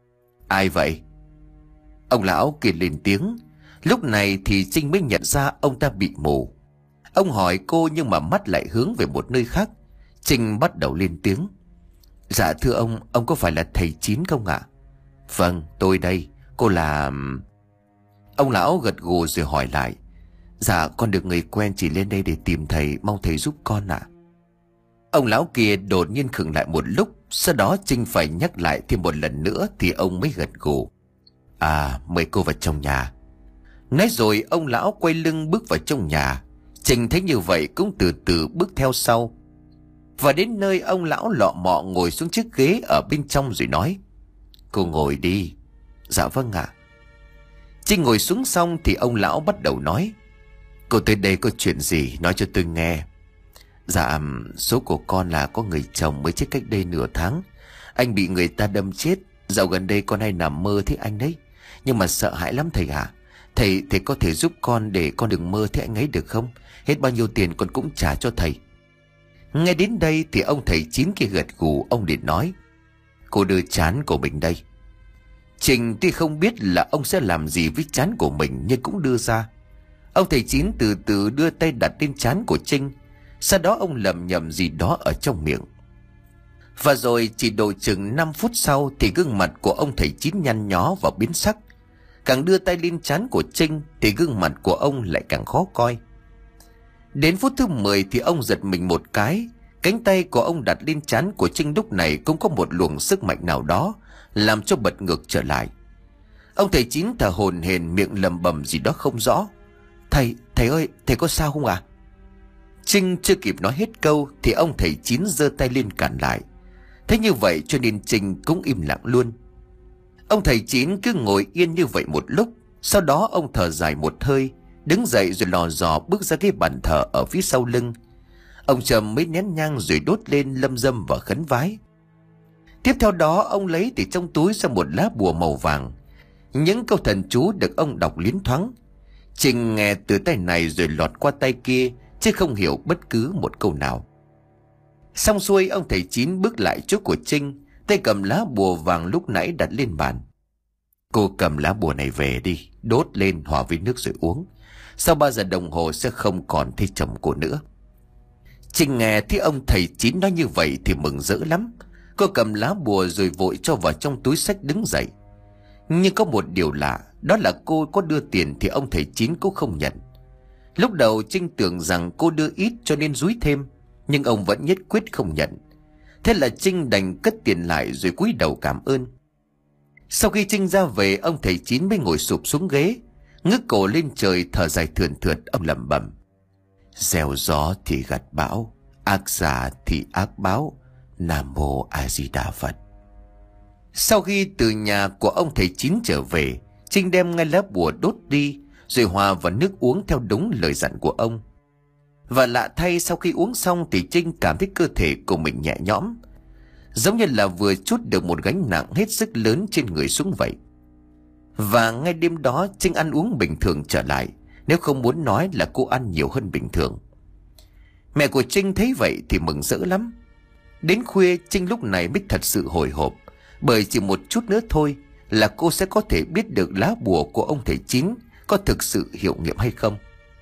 [SPEAKER 1] Ai vậy? Ông lão kia lên tiếng. Lúc này thì Trinh mới nhận ra ông ta bị mù. Ông hỏi cô nhưng mà mắt lại hướng về một nơi khác. Trinh bắt đầu lên tiếng. Dạ thưa ông, ông có phải là thầy Chín không ạ? Vâng, tôi đây. Cô là... Ông lão gật gù rồi hỏi lại. Dạ, con được người quen chỉ lên đây để tìm thầy, mong thầy giúp con ạ. Ông lão kia đột nhiên khựng lại một lúc. Sau đó Trinh phải nhắc lại thêm một lần nữa thì ông mới gật gù. À, mời cô vào trong nhà. Nói rồi ông lão quay lưng bước vào trong nhà. Trinh thấy như vậy cũng từ từ bước theo sau. Và đến nơi ông lão lọ mọ ngồi xuống chiếc ghế ở bên trong rồi nói. Cô ngồi đi. Dạ vâng ạ. Trinh ngồi xuống xong thì ông lão bắt đầu nói. Cô tới đây có chuyện gì nói cho tôi nghe. Dạ, số của con là có người chồng mới chết cách đây nửa tháng. Anh bị người ta đâm chết. Dạo gần đây con hay nằm mơ thấy anh đấy. Nhưng mà sợ hãi lắm thầy ạ. Thầy, thầy có thể giúp con để con đừng mơ thấy anh ấy được không? Hết bao nhiêu tiền con cũng trả cho thầy. Nghe đến đây thì ông thầy Chín kia gật gù. Ông liền nói. Cô đưa trán của mình đây. Trình tuy không biết là ông sẽ làm gì với trán của mình nhưng cũng đưa ra. Ông thầy Chín từ từ đưa tay đặt lên trán của Trinh. Sau đó ông lẩm nhẩm gì đó ở trong miệng. Và rồi chỉ độ chừng năm phút sau thì gương mặt của ông thầy Chín nhăn nhó và biến sắc. Càng đưa tay lên trán của Trinh thì gương mặt của ông lại càng khó coi. Đến phút thứ mười thì ông giật mình một cái. Cánh tay của ông đặt lên trán của Trinh lúc này cũng có một luồng sức mạnh nào đó làm cho bật ngược trở lại. Ông thầy Chín thở hổn hển, miệng lẩm bẩm gì đó không rõ. Thầy, thầy ơi, thầy có sao không à? Trinh chưa kịp nói hết câu thì ông thầy Chín giơ tay lên cản lại. Thế như vậy cho nên Trinh cũng im lặng luôn. Ông thầy Chín cứ ngồi yên như vậy một lúc. Sau đó ông thở dài một hơi, đứng dậy rồi lò dò bước ra cái bàn thờ ở phía sau lưng. Ông châm mấy nén nhang rồi đốt lên lâm dâm và khấn vái. Tiếp theo đó ông lấy từ trong túi ra một lá bùa màu vàng. Những câu thần chú được ông đọc liến thoáng. Trinh nghe từ tay này rồi lọt qua tay kia, chứ không hiểu bất cứ một câu nào. Xong xuôi ông thầy Chín bước lại chỗ của Trinh, tay cầm lá bùa vàng lúc nãy đặt lên bàn. Cô cầm lá bùa này về đi, đốt lên hòa với nước rồi uống. Sau ba giờ đồng hồ sẽ không còn thấy chồng cô nữa. Trinh nghe thấy ông thầy Chín nói như vậy thì mừng rỡ lắm. Cô cầm lá bùa rồi vội cho vào trong túi xách đứng dậy. Nhưng có một điều lạ, đó là cô có đưa tiền thì ông thầy Chín cũng không nhận. Lúc đầu Trinh tưởng rằng cô đưa ít cho nên dúi thêm, nhưng ông vẫn nhất quyết không nhận. Thế là Trinh đành cất tiền lại rồi cúi đầu cảm ơn. Sau khi Trinh ra về, ông thầy Chín mới ngồi sụp xuống ghế, ngước cổ lên trời thở dài thườn thượt. Ông lẩm bẩm. Gieo gió thì gặt bão, ác giả thì ác báo. Nam mô A Di Đà Phật. Sau khi từ nhà của ông thầy Chín trở về, Trinh đem ngay lá bùa đốt đi rồi hòa vào nước uống theo đúng lời dặn của ông. Và lạ thay, sau khi uống xong thì Trinh cảm thấy cơ thể của mình nhẹ nhõm, giống như là vừa trút được một gánh nặng hết sức lớn trên người xuống vậy. Và ngay đêm đó Trinh ăn uống bình thường trở lại, nếu không muốn nói là cô ăn nhiều hơn bình thường. Mẹ của Trinh thấy vậy thì mừng rỡ lắm. Đến khuya Trinh lúc này mới thật sự hồi hộp, bởi chỉ một chút nữa thôi là cô sẽ có thể biết được lá bùa của ông thầy Chín có thực sự hiệu nghiệm hay không.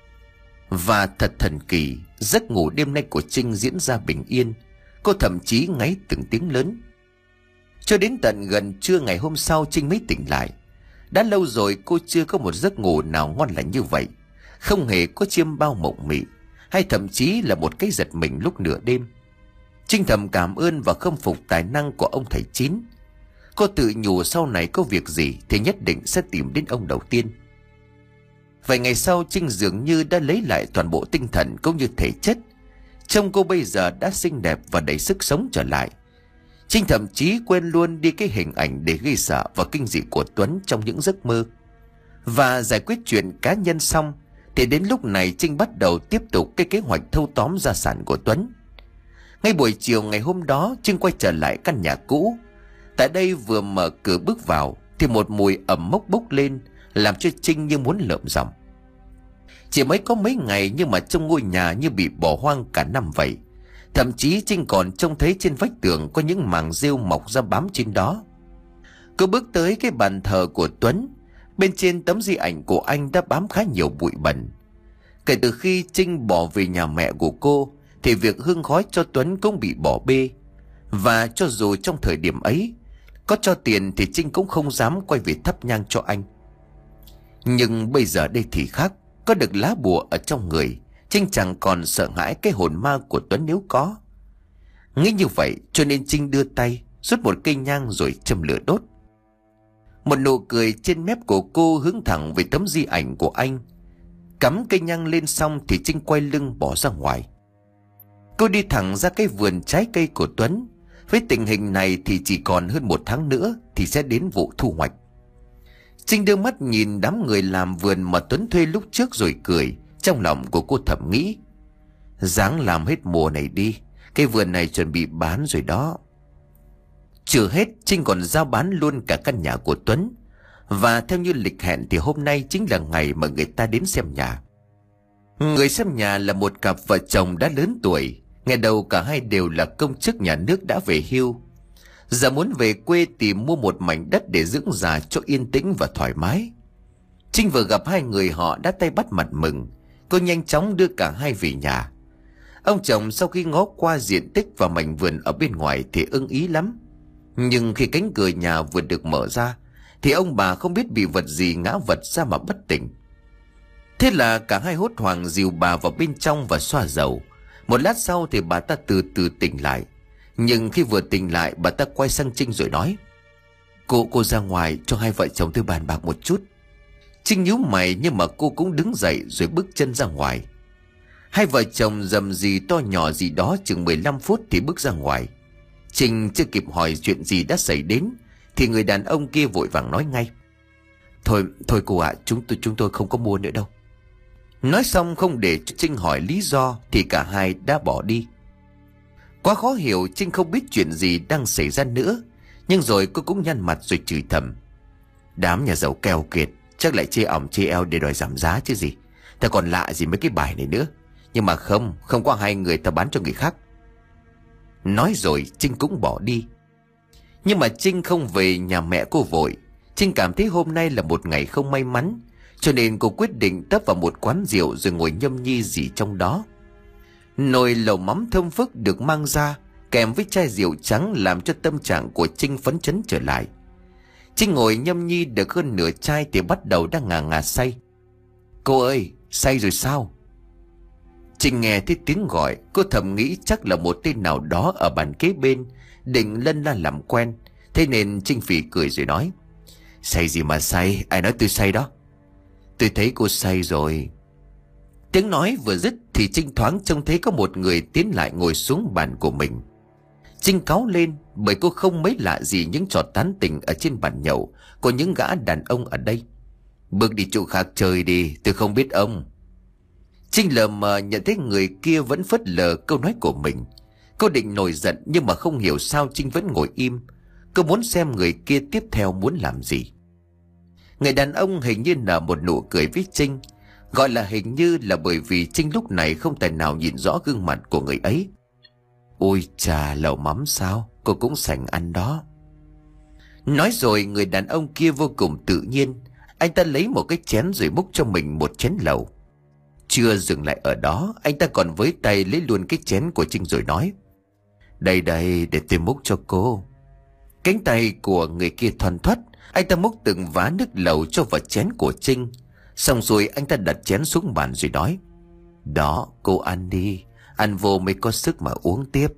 [SPEAKER 1] Và thật thần kỳ, giấc ngủ đêm nay của Trinh diễn ra bình yên. Cô thậm chí ngáy từng tiếng lớn. Cho đến tận gần trưa ngày hôm sau Trinh mới tỉnh lại. Đã lâu rồi cô chưa có một giấc ngủ nào ngon lành như vậy. Không hề có chiêm bao mộng mị, hay thậm chí là một cái giật mình lúc nửa đêm. Trinh thầm cảm ơn và khâm phục tài năng của ông thầy Chín. Cô tự nhủ sau này có việc gì thì nhất định sẽ tìm đến ông đầu tiên. Vài ngày sau Trinh dường như đã lấy lại toàn bộ tinh thần cũng như thể chất. Trông cô bây giờ đã xinh đẹp và đầy sức sống trở lại. Trinh thậm chí quên luôn đi cái hình ảnh để gây sợ và kinh dị của Tuấn trong những giấc mơ. Và giải quyết chuyện cá nhân xong thì đến lúc này Trinh bắt đầu tiếp tục cái kế hoạch thâu tóm gia sản của Tuấn. Ngay buổi chiều ngày hôm đó Trinh quay trở lại căn nhà cũ. Tại đây vừa mở cửa bước vào thì một mùi ẩm mốc bốc lên, làm cho Trinh như muốn lợm giọng. Chỉ mới có mấy ngày nhưng mà trong ngôi nhà như bị bỏ hoang cả năm vậy. Thậm chí Trinh còn trông thấy trên vách tường có những mảng rêu mọc ra bám trên đó. Cô bước tới cái bàn thờ của Tuấn. Bên trên tấm di ảnh của anh đã bám khá nhiều bụi bẩn. Kể từ khi Trinh bỏ về nhà mẹ của cô thì việc hương khói cho Tuấn cũng bị bỏ bê. Và cho dù trong thời điểm ấy có cho tiền thì Trinh cũng không dám quay về thắp nhang cho anh. Nhưng bây giờ đây thì khác. Có được lá bùa ở trong người, Trinh chẳng còn sợ hãi cái hồn ma của Tuấn nếu có. Nghĩ như vậy cho nên Trinh đưa tay rút một cây nhang rồi châm lửa đốt. Một nụ cười trên mép của cô hướng thẳng về tấm di ảnh của anh. Cắm cây nhang lên xong thì Trinh quay lưng bỏ ra ngoài. Cô đi thẳng ra cái vườn trái cây của Tuấn. Với tình hình này thì chỉ còn hơn một tháng nữa thì sẽ đến vụ thu hoạch. Trinh đưa mắt nhìn đám người làm vườn mà Tuấn thuê lúc trước rồi cười. Trong lòng của cô thầm nghĩ, ráng làm hết mùa này đi, cái vườn này chuẩn bị bán rồi đó. Chưa hết, Trinh còn giao bán luôn cả căn nhà của Tuấn. Và theo như lịch hẹn thì hôm nay chính là ngày mà người ta đến xem nhà. Người xem nhà là một cặp vợ chồng đã lớn tuổi. Ngày đầu cả hai đều là công chức nhà nước đã về hưu. Giờ muốn về quê tìm mua một mảnh đất để dưỡng già cho yên tĩnh và thoải mái. Trinh vừa gặp hai người họ đã tay bắt mặt mừng. Cô nhanh chóng đưa cả hai về nhà. Ông chồng sau khi ngó qua diện tích và mảnh vườn ở bên ngoài thì ưng ý lắm. Nhưng khi cánh cửa nhà vừa được mở ra thì ông bà không biết bị vật gì ngã vật ra mà bất tỉnh. Thế là cả hai hốt hoảng dìu bà vào bên trong và xoa dầu. Một lát sau thì bà ta từ từ tỉnh lại. Nhưng khi vừa tỉnh lại, bà ta quay sang Trinh rồi nói, Cô cô ra ngoài cho hai vợ chồng tôi bàn bạc một chút. Trinh nhíu mày nhưng mà cô cũng đứng dậy rồi bước chân ra ngoài. Hai vợ chồng rầm rì to nhỏ gì đó chừng mười lăm phút thì bước ra ngoài. Trinh chưa kịp hỏi chuyện gì đã xảy đến thì người đàn ông kia vội vàng nói ngay, Thôi, thôi cô ạ, chúng tôi chúng tôi không có mua nữa đâu. Nói xong không để cho Trinh hỏi lý do thì cả hai đã bỏ đi. Quá khó hiểu, Trinh không biết chuyện gì đang xảy ra nữa. Nhưng rồi cô cũng nhăn mặt rồi chửi thầm, đám nhà giàu keo kiệt, chắc lại chê ỏng chê eo để đòi giảm giá chứ gì. Ta còn lạ gì mấy cái bài này nữa. Nhưng mà không, không có hai người ta bán cho người khác. Nói rồi Trinh cũng bỏ đi. Nhưng mà Trinh không về nhà mẹ cô vội. Trinh cảm thấy hôm nay là một ngày không may mắn, cho nên cô quyết định tấp vào một quán rượu rồi ngồi nhâm nhi gì trong đó. Nồi lẩu mắm thơm phức được mang ra kèm với chai rượu trắng làm cho tâm trạng của Trinh phấn chấn trở lại. Trinh ngồi nhâm nhi được hơn nửa chai thì bắt đầu đang ngà ngà say. Cô ơi, say rồi sao? Trinh nghe thấy tiếng gọi, cô thầm nghĩ chắc là một tên nào đó ở bàn kế bên định lân la làm quen. Thế nên Trinh phì cười rồi nói, say gì mà say, ai nói tôi say đó? Tôi thấy cô say rồi. Tiếng nói vừa dứt thì Trinh thoáng trông thấy có một người tiến lại ngồi xuống bàn của mình. Trinh cáu lên bởi cô không mấy lạ gì những trò tán tỉnh ở trên bàn nhậu của những gã đàn ông ở đây. Bước đi chỗ khác chơi đi, tôi không biết ông. Trinh lờ mờ nhận thấy người kia vẫn phớt lờ câu nói của mình. Cô định nổi giận nhưng mà không hiểu sao Trinh vẫn ngồi im. Cô muốn xem người kia tiếp theo muốn làm gì. Người đàn ông hình như nở một nụ cười với Trinh. Gọi là hình như là bởi vì Trinh lúc này không thể nào nhìn rõ gương mặt của người ấy. Ôi chà, lẩu mắm sao? Cô cũng sành ăn đó. Nói rồi người đàn ông kia vô cùng tự nhiên. Anh ta lấy một cái chén rồi múc cho mình một chén lẩu. Chưa dừng lại ở đó, anh ta còn với tay lấy luôn cái chén của Trinh rồi nói, Đây đây, để tôi múc cho cô. Cánh tay của người kia thoăn thoắt, anh ta múc từng vá nước lẩu cho vào chén của Trinh. Xong rồi anh ta đặt chén xuống bàn rồi nói, Đó, cô ăn đi, ăn vô mới có sức mà uống tiếp.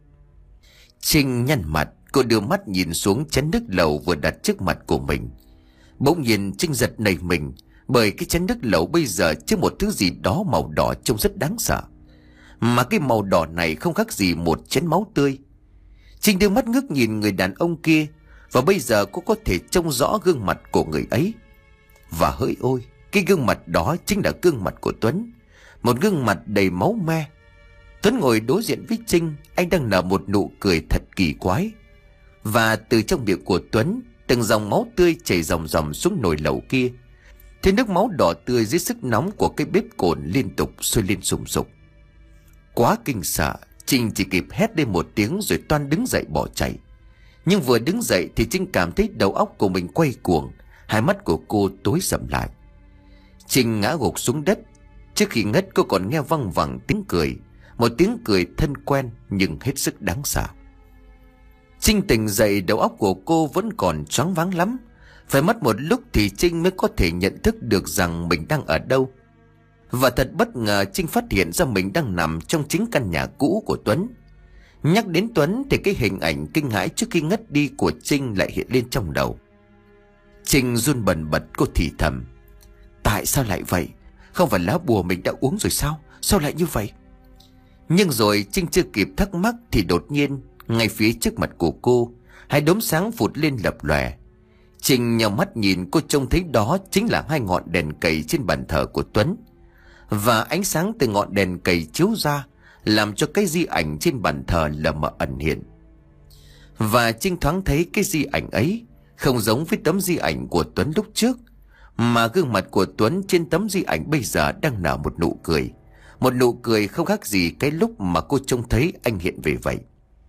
[SPEAKER 1] Trinh nhăn mặt, cô đưa mắt nhìn xuống chén nước lẩu vừa đặt trước mặt của mình. Bỗng nhiên Trinh giật nảy mình, bởi cái chén nước lẩu bây giờ chứa một thứ gì đó màu đỏ trông rất đáng sợ. Mà cái màu đỏ này không khác gì một chén máu tươi. Trinh đưa mắt ngước nhìn người đàn ông kia, và bây giờ cô có thể trông rõ gương mặt của người ấy. Và hỡi ôi, cái gương mặt đó chính là gương mặt của Tuấn. Một gương mặt đầy máu me. Tuấn ngồi đối diện với Trinh, anh đang nở một nụ cười thật kỳ quái. Và từ trong miệng của Tuấn, từng dòng máu tươi chảy ròng ròng xuống nồi lẩu kia. Thế nước máu đỏ tươi dưới sức nóng của cái bếp cồn liên tục sôi lên sùng sục. Quá kinh sợ, Trinh chỉ kịp hét lên một tiếng rồi toan đứng dậy bỏ chạy. Nhưng vừa đứng dậy thì Trinh cảm thấy đầu óc của mình quay cuồng, hai mắt của cô tối sầm lại. Trinh ngã gục xuống đất. Trước khi ngất cô còn nghe văng vẳng tiếng cười, một tiếng cười thân quen nhưng hết sức đáng sợ. Trinh tỉnh dậy, đầu óc của cô vẫn còn choáng váng lắm. Phải mất một lúc thì Trinh mới có thể nhận thức được rằng mình đang ở đâu. Và thật bất ngờ, Trinh phát hiện ra mình đang nằm trong chính căn nhà cũ của Tuấn. Nhắc đến Tuấn thì cái hình ảnh kinh hãi trước khi ngất đi của Trinh lại hiện lên trong đầu. Trinh run bần bật, cô thì thầm: tại sao lại vậy? Không phải lá bùa mình đã uống rồi sao? Sao lại như vậy? Nhưng rồi Trinh chưa kịp thắc mắc thì đột nhiên ngay phía trước mặt của cô, hai đốm sáng phụt lên lập lòe. Trinh nhào mắt nhìn, cô trông thấy đó chính là hai ngọn đèn cầy trên bàn thờ của Tuấn. Và ánh sáng từ ngọn đèn cầy chiếu ra làm cho cái di ảnh trên bàn thờ lờ mờ ẩn hiện. Và Trinh thoáng thấy cái di ảnh ấy không giống với tấm di ảnh của Tuấn lúc trước, mà gương mặt của Tuấn trên tấm di ảnh bây giờ đang nở một nụ cười. Một nụ cười không khác gì cái lúc mà cô trông thấy anh hiện về vậy.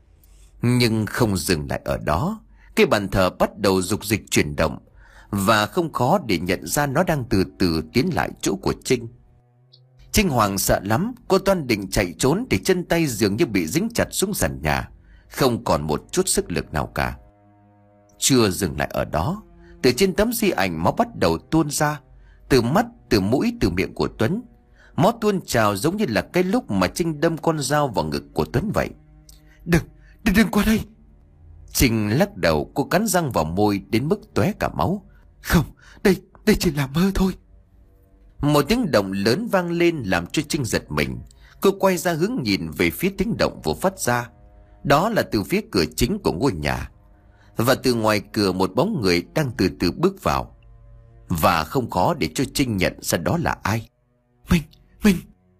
[SPEAKER 1] Nhưng không dừng lại ở đó, cái bàn thờ bắt đầu dục dịch chuyển động, và không khó để nhận ra nó đang từ từ tiến lại chỗ của Trinh. Trinh hoảng sợ lắm, cô toan định chạy trốn thì chân tay dường như bị dính chặt xuống sàn nhà, không còn một chút sức lực nào cả. Chưa dừng lại ở đó, từ trên tấm di ảnh máu bắt đầu tuôn ra, từ mắt, từ mũi, từ miệng của Tuấn. Máu tuôn trào giống như là cái lúc mà Trinh đâm con dao vào ngực của Tuấn vậy. Đừng, đừng, đừng qua đây. Trinh lắc đầu, cô cắn răng vào môi đến mức tóe cả máu. Không, đây, đây chỉ là mơ thôi. Một tiếng động lớn vang lên làm cho Trinh giật mình. Cô quay ra hướng nhìn về phía tiếng động vừa phát ra. Đó là từ phía cửa chính của ngôi nhà. Và từ ngoài cửa một bóng người đang từ từ bước vào. Và không khó để cho Trinh nhận ra đó là ai. Mình, mình.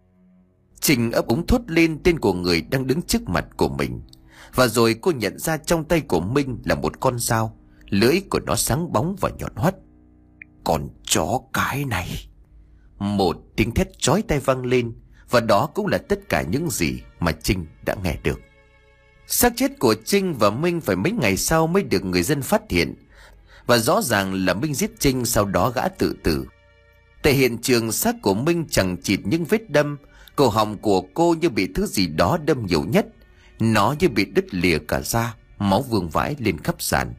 [SPEAKER 1] Trinh ấp úng thốt lên tên của người đang đứng trước mặt của mình. Và rồi cô nhận ra trong tay của Minh là một con dao. Lưỡi của nó sáng bóng và nhọn hoắt. Con chó cái này. Một tiếng thét chói tai vang lên. Và đó cũng là tất cả những gì mà Trinh đã nghe được. Xác chết của Trinh và Minh phải mấy ngày sau mới được người dân phát hiện. Và rõ ràng là Minh giết Trinh, sau đó gã tự tử. Tại hiện trường, xác của Minh chẳng chịt những vết đâm. Cổ họng của cô như bị thứ gì đó đâm nhiều nhất. Nó như bị đứt lìa cả da, máu vương vãi lên khắp sàn.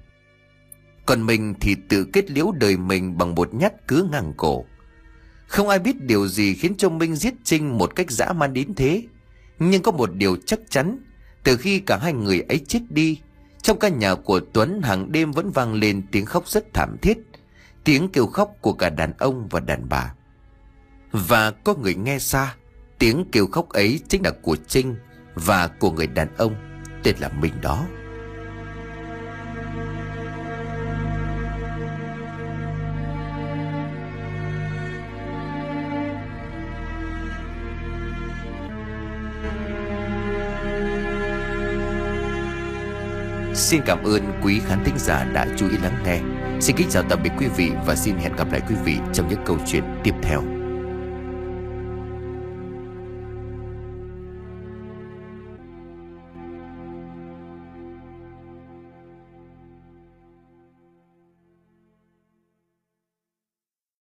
[SPEAKER 1] Còn mình thì tự kết liễu đời mình bằng một nhát cứa ngang cổ. Không ai biết điều gì khiến cho Minh giết Trinh một cách dã man đến thế. Nhưng có một điều chắc chắn, từ khi cả hai người ấy chết đi, trong căn nhà của Tuấn hàng đêm vẫn vang lên tiếng khóc rất thảm thiết, tiếng kêu khóc của cả đàn ông và đàn bà. Và có người nghe xa, tiếng kêu khóc ấy chính là của Trinh và của người đàn ông tên là Minh đó. Xin cảm ơn quý khán thính giả đã chú ý lắng nghe. Xin kính chào tạm biệt quý vị và xin hẹn gặp lại quý vị trong những câu chuyện tiếp theo.